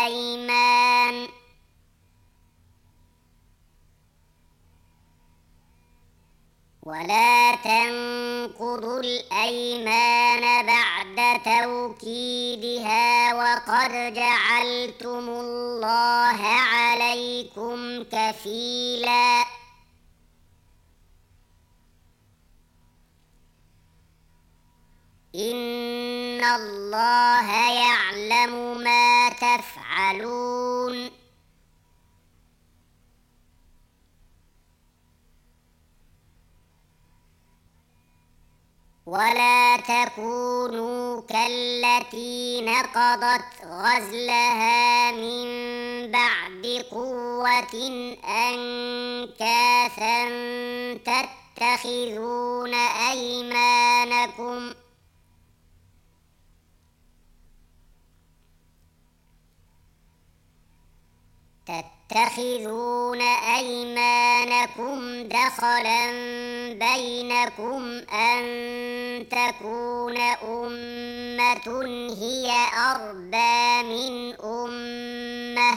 الأيمان بعد توكيدها وقد جعلتم الله عليكم كفيلا. إن الله يعلم ما تفعلون. ولا تكونوا كالتي نقضت غزلها من بعد قوة أنكاثا تتخذون أيمانكم دخلا بينكم أن تكون أمة هي أربى من أمة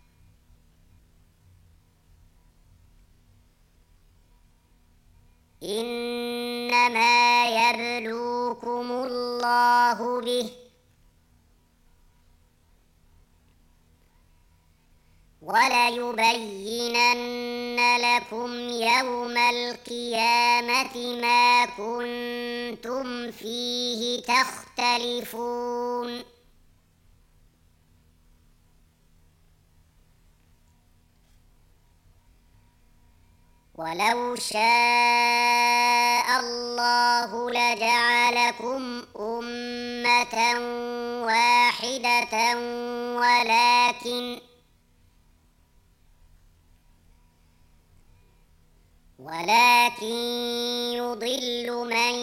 إنما يبلوكم الله به وليبينن لكم يوم القيامة ما كنتم فيه تختلفون. ولو شاء الله لجعلكم أمة واحدة ولكن يضل من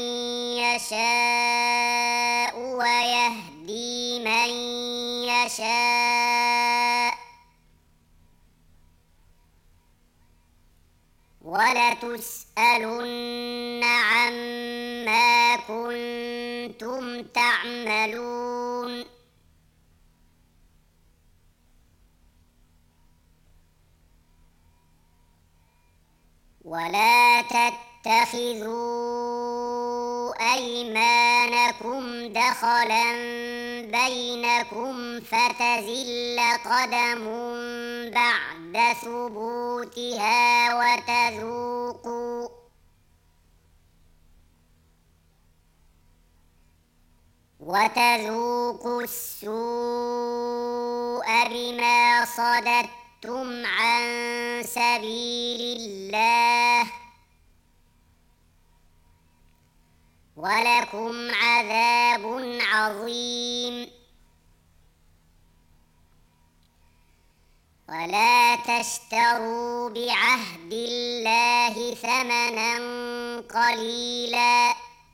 يشاء ويهدي من يشاء ولتسألن عما كنتم تعملون. ولا تتخذوا أيمانكم دخلا بينكم فتزل قدم بعد ثبوتها وتذوقوا السوء بما صددتم عن سبيل الله ولكم عذاب عظيم. ولا تشتروا بعهد الله ثمنا قليلا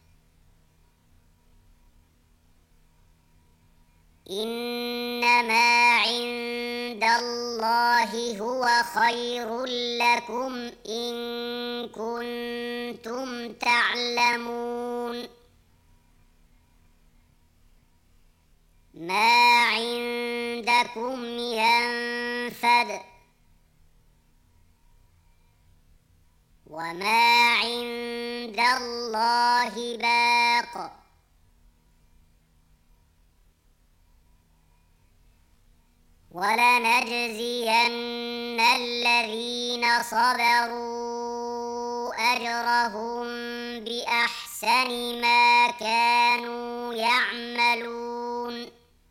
إنما عند الله هو خير لكم إن كنتم تعلمون. ما عندكم ينفد وما عند الله باق ولنجزين الذين صبروا أجرهم بأحسن ما كانوا يعملون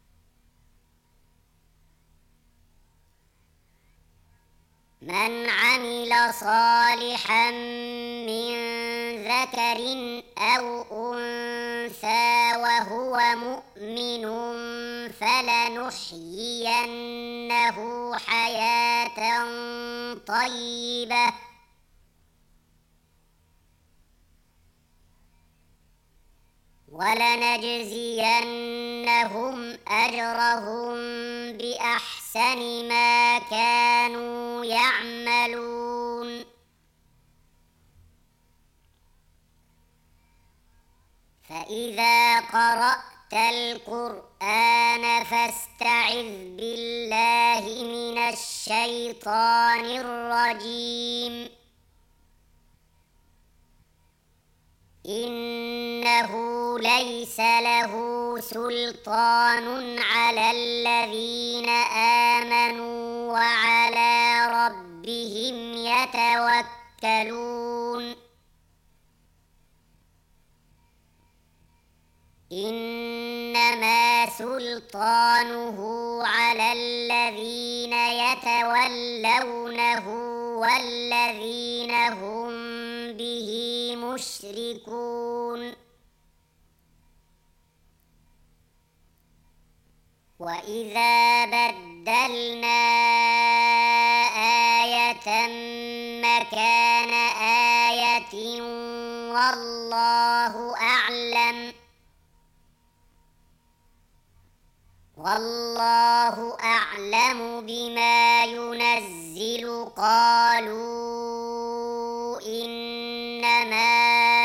من عمل صالحا من ذكر أو أنثى وهو مؤمن فلنحيينه حياة طيبة ولنجزينهم أجرهم بأحسن ما كانوا يعملون فإذا قرأت القرآن فاستعذ بالله من الشيطان الرجيم إنه ليس له سلطان على الذين آمنوا وعلى ربهم يتوكلون إنما سلطانه على الذين يتولونه والذين هم به مشركون وإذا بدلنا آية مكان آية والله أعلم بما ينزل قالوا إنما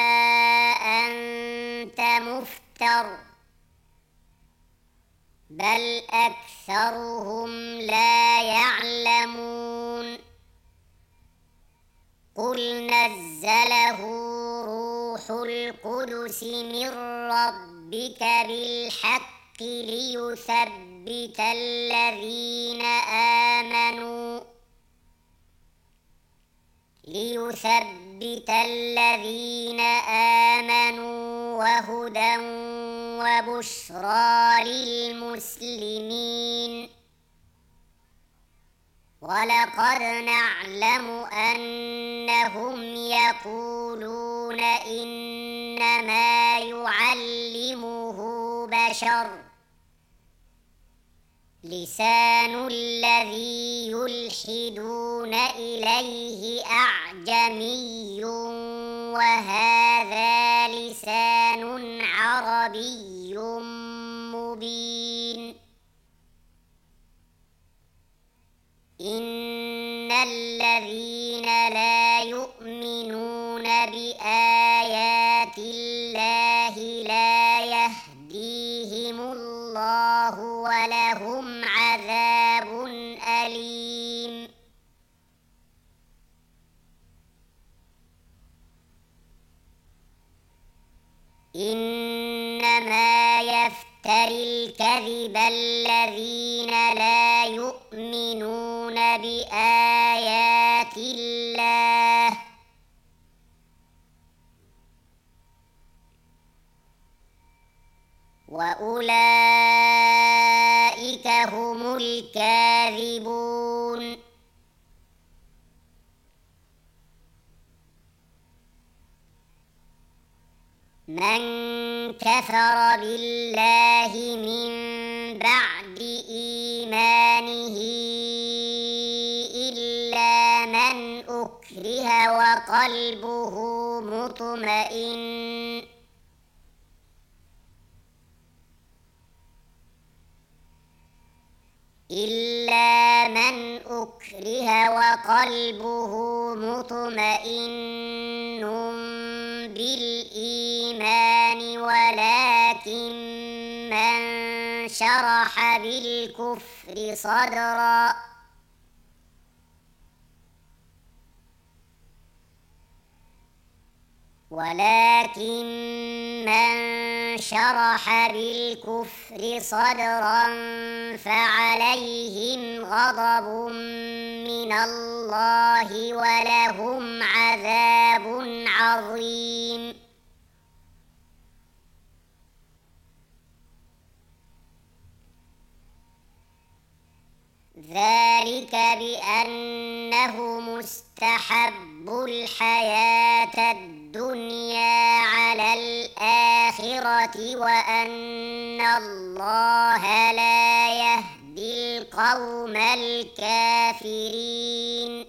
أنت مفتر بل أكثرهم لا يعلمون قل نزله روح القدس من ربك بالحق ليثبت الذين آمنوا وهدى وبشرى للمسلمين ولقد نعلم أنهم يقولون إنما يعلمه بشر لسان الذي يلحدون إليه أعجمي وهذا لسان عربي مبين إن الذين لا يؤمنون بآيات الله لا يهديهم الله ولهم عذاب أليم إنما يفتري الكذب الذين لا يؤمنون بآيات الله وأولئك هم الكاذبون من كفر بالله من بعد إيمانه إلا من أكره وقلبه مطمئن بالإيمان ولكن من شرح بالكفر صدرا فعليهم غضب من الله ولهم عذاب عظيم. ذلك بأنهم استحبوا الحياة الدنيا على الآخرة وأن الله لا يهدي القوم الكافرين.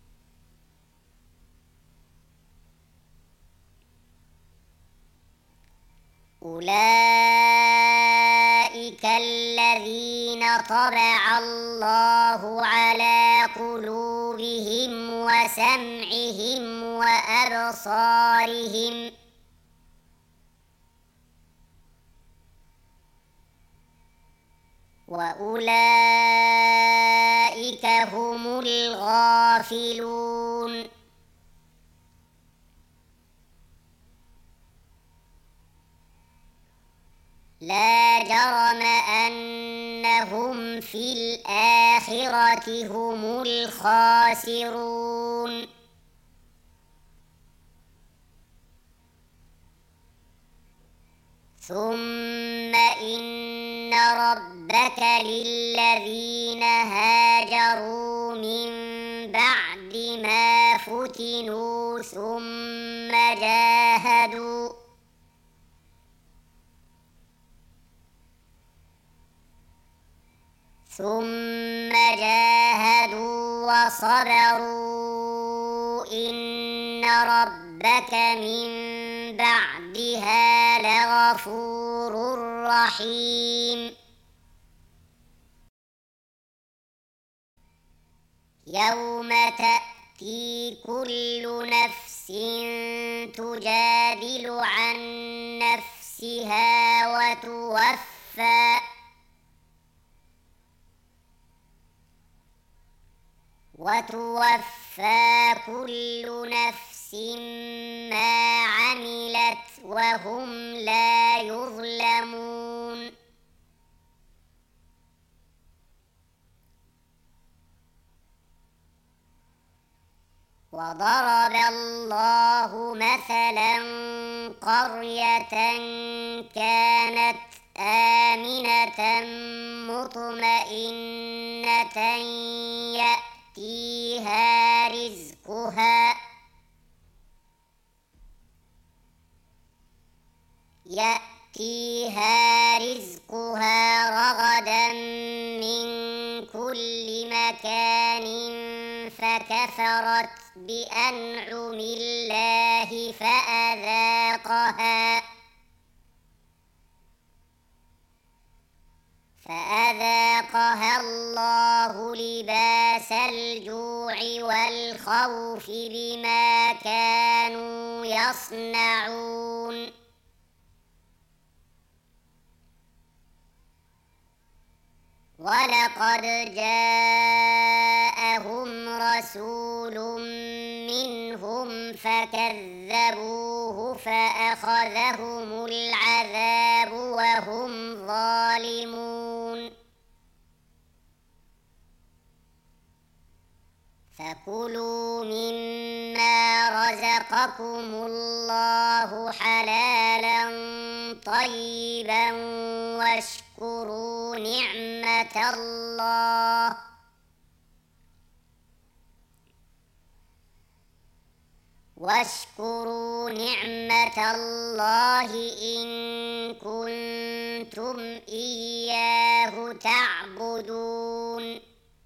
أولئك الذين طبع الله على قلوبهم وسمعهم وأبصارهم وأولئك هم الغافلون. لا جرم أنهم في الآخرة هم الخاسرون. ثم إن ربك للذين هاجروا من بعد ما فتنوا ثم جاهدوا وصبروا إن ربك من بعدها لغفور رحيم. يوم تأتي كل نفس تجادل عن نفسها وتوفى كل نفس ما عملت وهم لا يظلمون. وضرب الله مثلا قرية كانت آمنة مطمئنة يأتيها رزقها رغدا من كل مكان فكفرت بأنعم الله فأذاقها الله لباس الجوع والخوف بما كانوا يصنعون. ولقد جاءهم رسول منهم فكذبوه فأخذهم العذاب وهم ظالمون. فكلوا مما رزقكم الله حلالا طيبا واشكروا نعمة الله إن كنتم إياه تعبدون.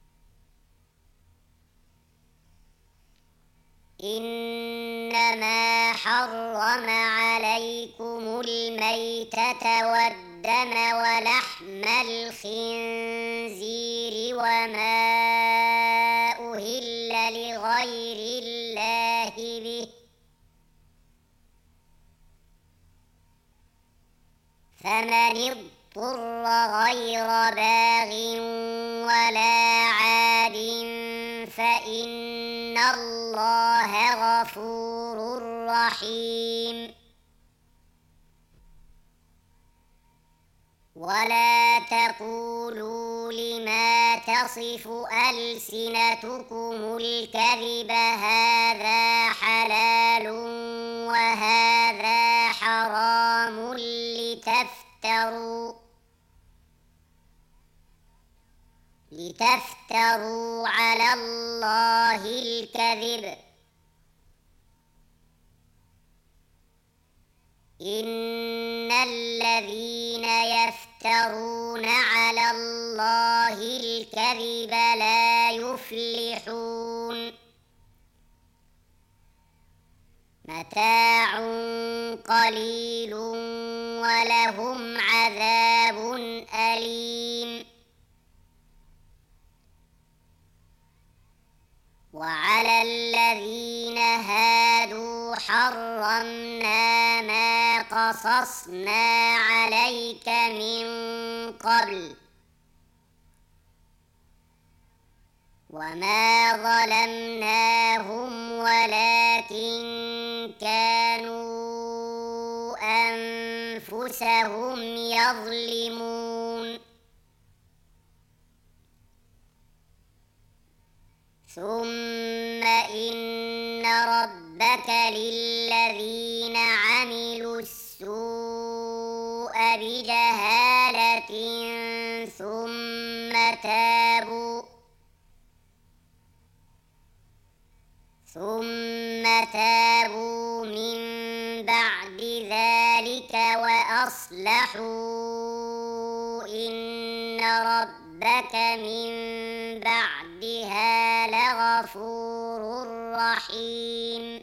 إنما حرم عليكم الميتة والدم ولحم الخنزير وما أهل لغير الله به، فمن اضطر غير باغ ولا عاد فإن الله غفور رحيم. ولا تقولوا لما تصف ألسنتكم الكذب هذا حلال وهذا حرام لتفتروا على الله الكذب إن الذين يفترون على الله الكذب لا يفلحون متاع قليل ولهم عذاب أليم وعلى الذين هادوا حرمنا ما قصصنا عليك من قبل وما ظلمناهم ولكن كانوا أنفسهم يظلمون ثم إن ربك للذين عملوا السوء بجهالة ثم تابوا من بعد ذلك وأصلحوا إن ربك من بعدها لغفور رحيم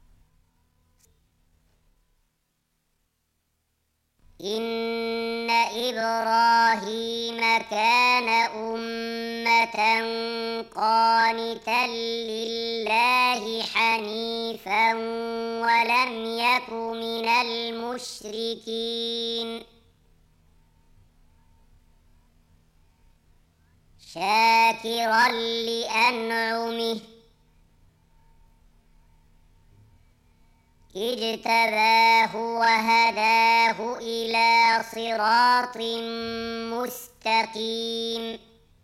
إن إبراهيم كان أمة قانتا لله حنيفا ولم يك من المشركين شاكرا لأنعمه اجتباه وهداه إلى صراط مستقيم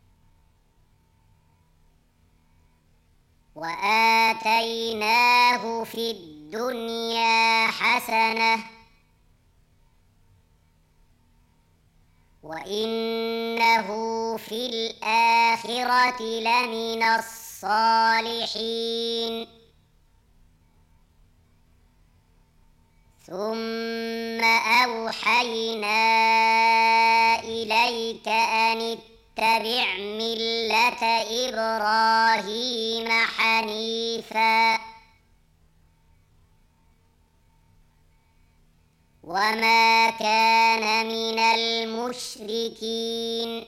وآتيناه في الدنيا حسنة وإنه في الآخرة لمن الصالحين ثم أوحينا إليك أن اتبع ملة إبراهيم حنيفا وما كان من المشركين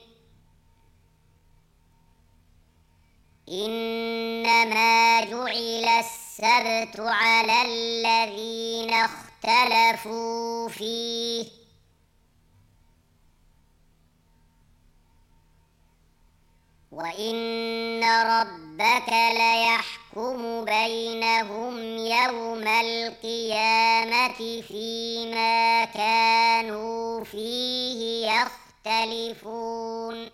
إنما جعل السبت على الذين اختلفوا فيه وإن ربك ليحكم بينهم يوم القيامة فيما كانوا فيه يختلفون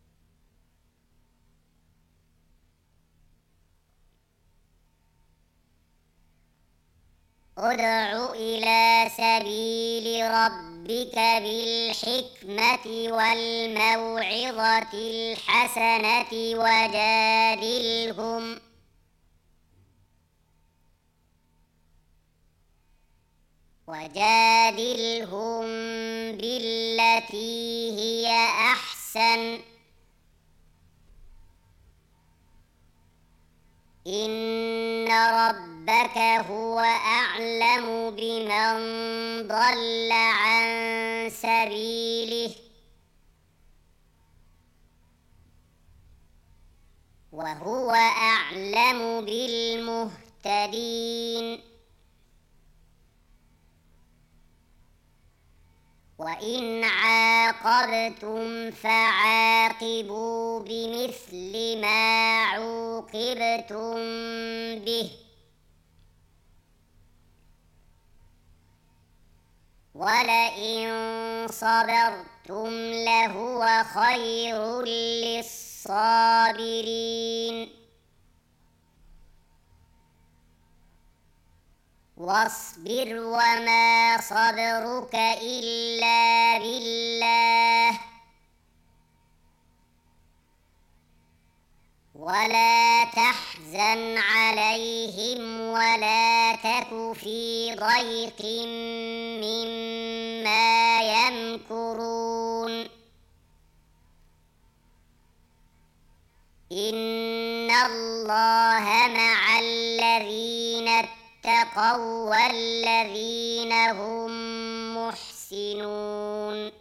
ادع إلى سبيل ربك بالحكمة والموعظة الحسنة وجادلهم بالتي هي أحسن إن ربك هو أعلم بمن ضل عن سبيله وهو أعلم بالمهتدين وإن عاقبتم فعاقبوا بمثل ما عوقبتم به ولئن صبرتم صبرتم لهو خير للصابرين واصبر وما صبرك إلا بالله ولا تحزن عليهم ولا تك في ضيق مما يمكرون إن الله مع الذين اتقوا والذين هم محسنون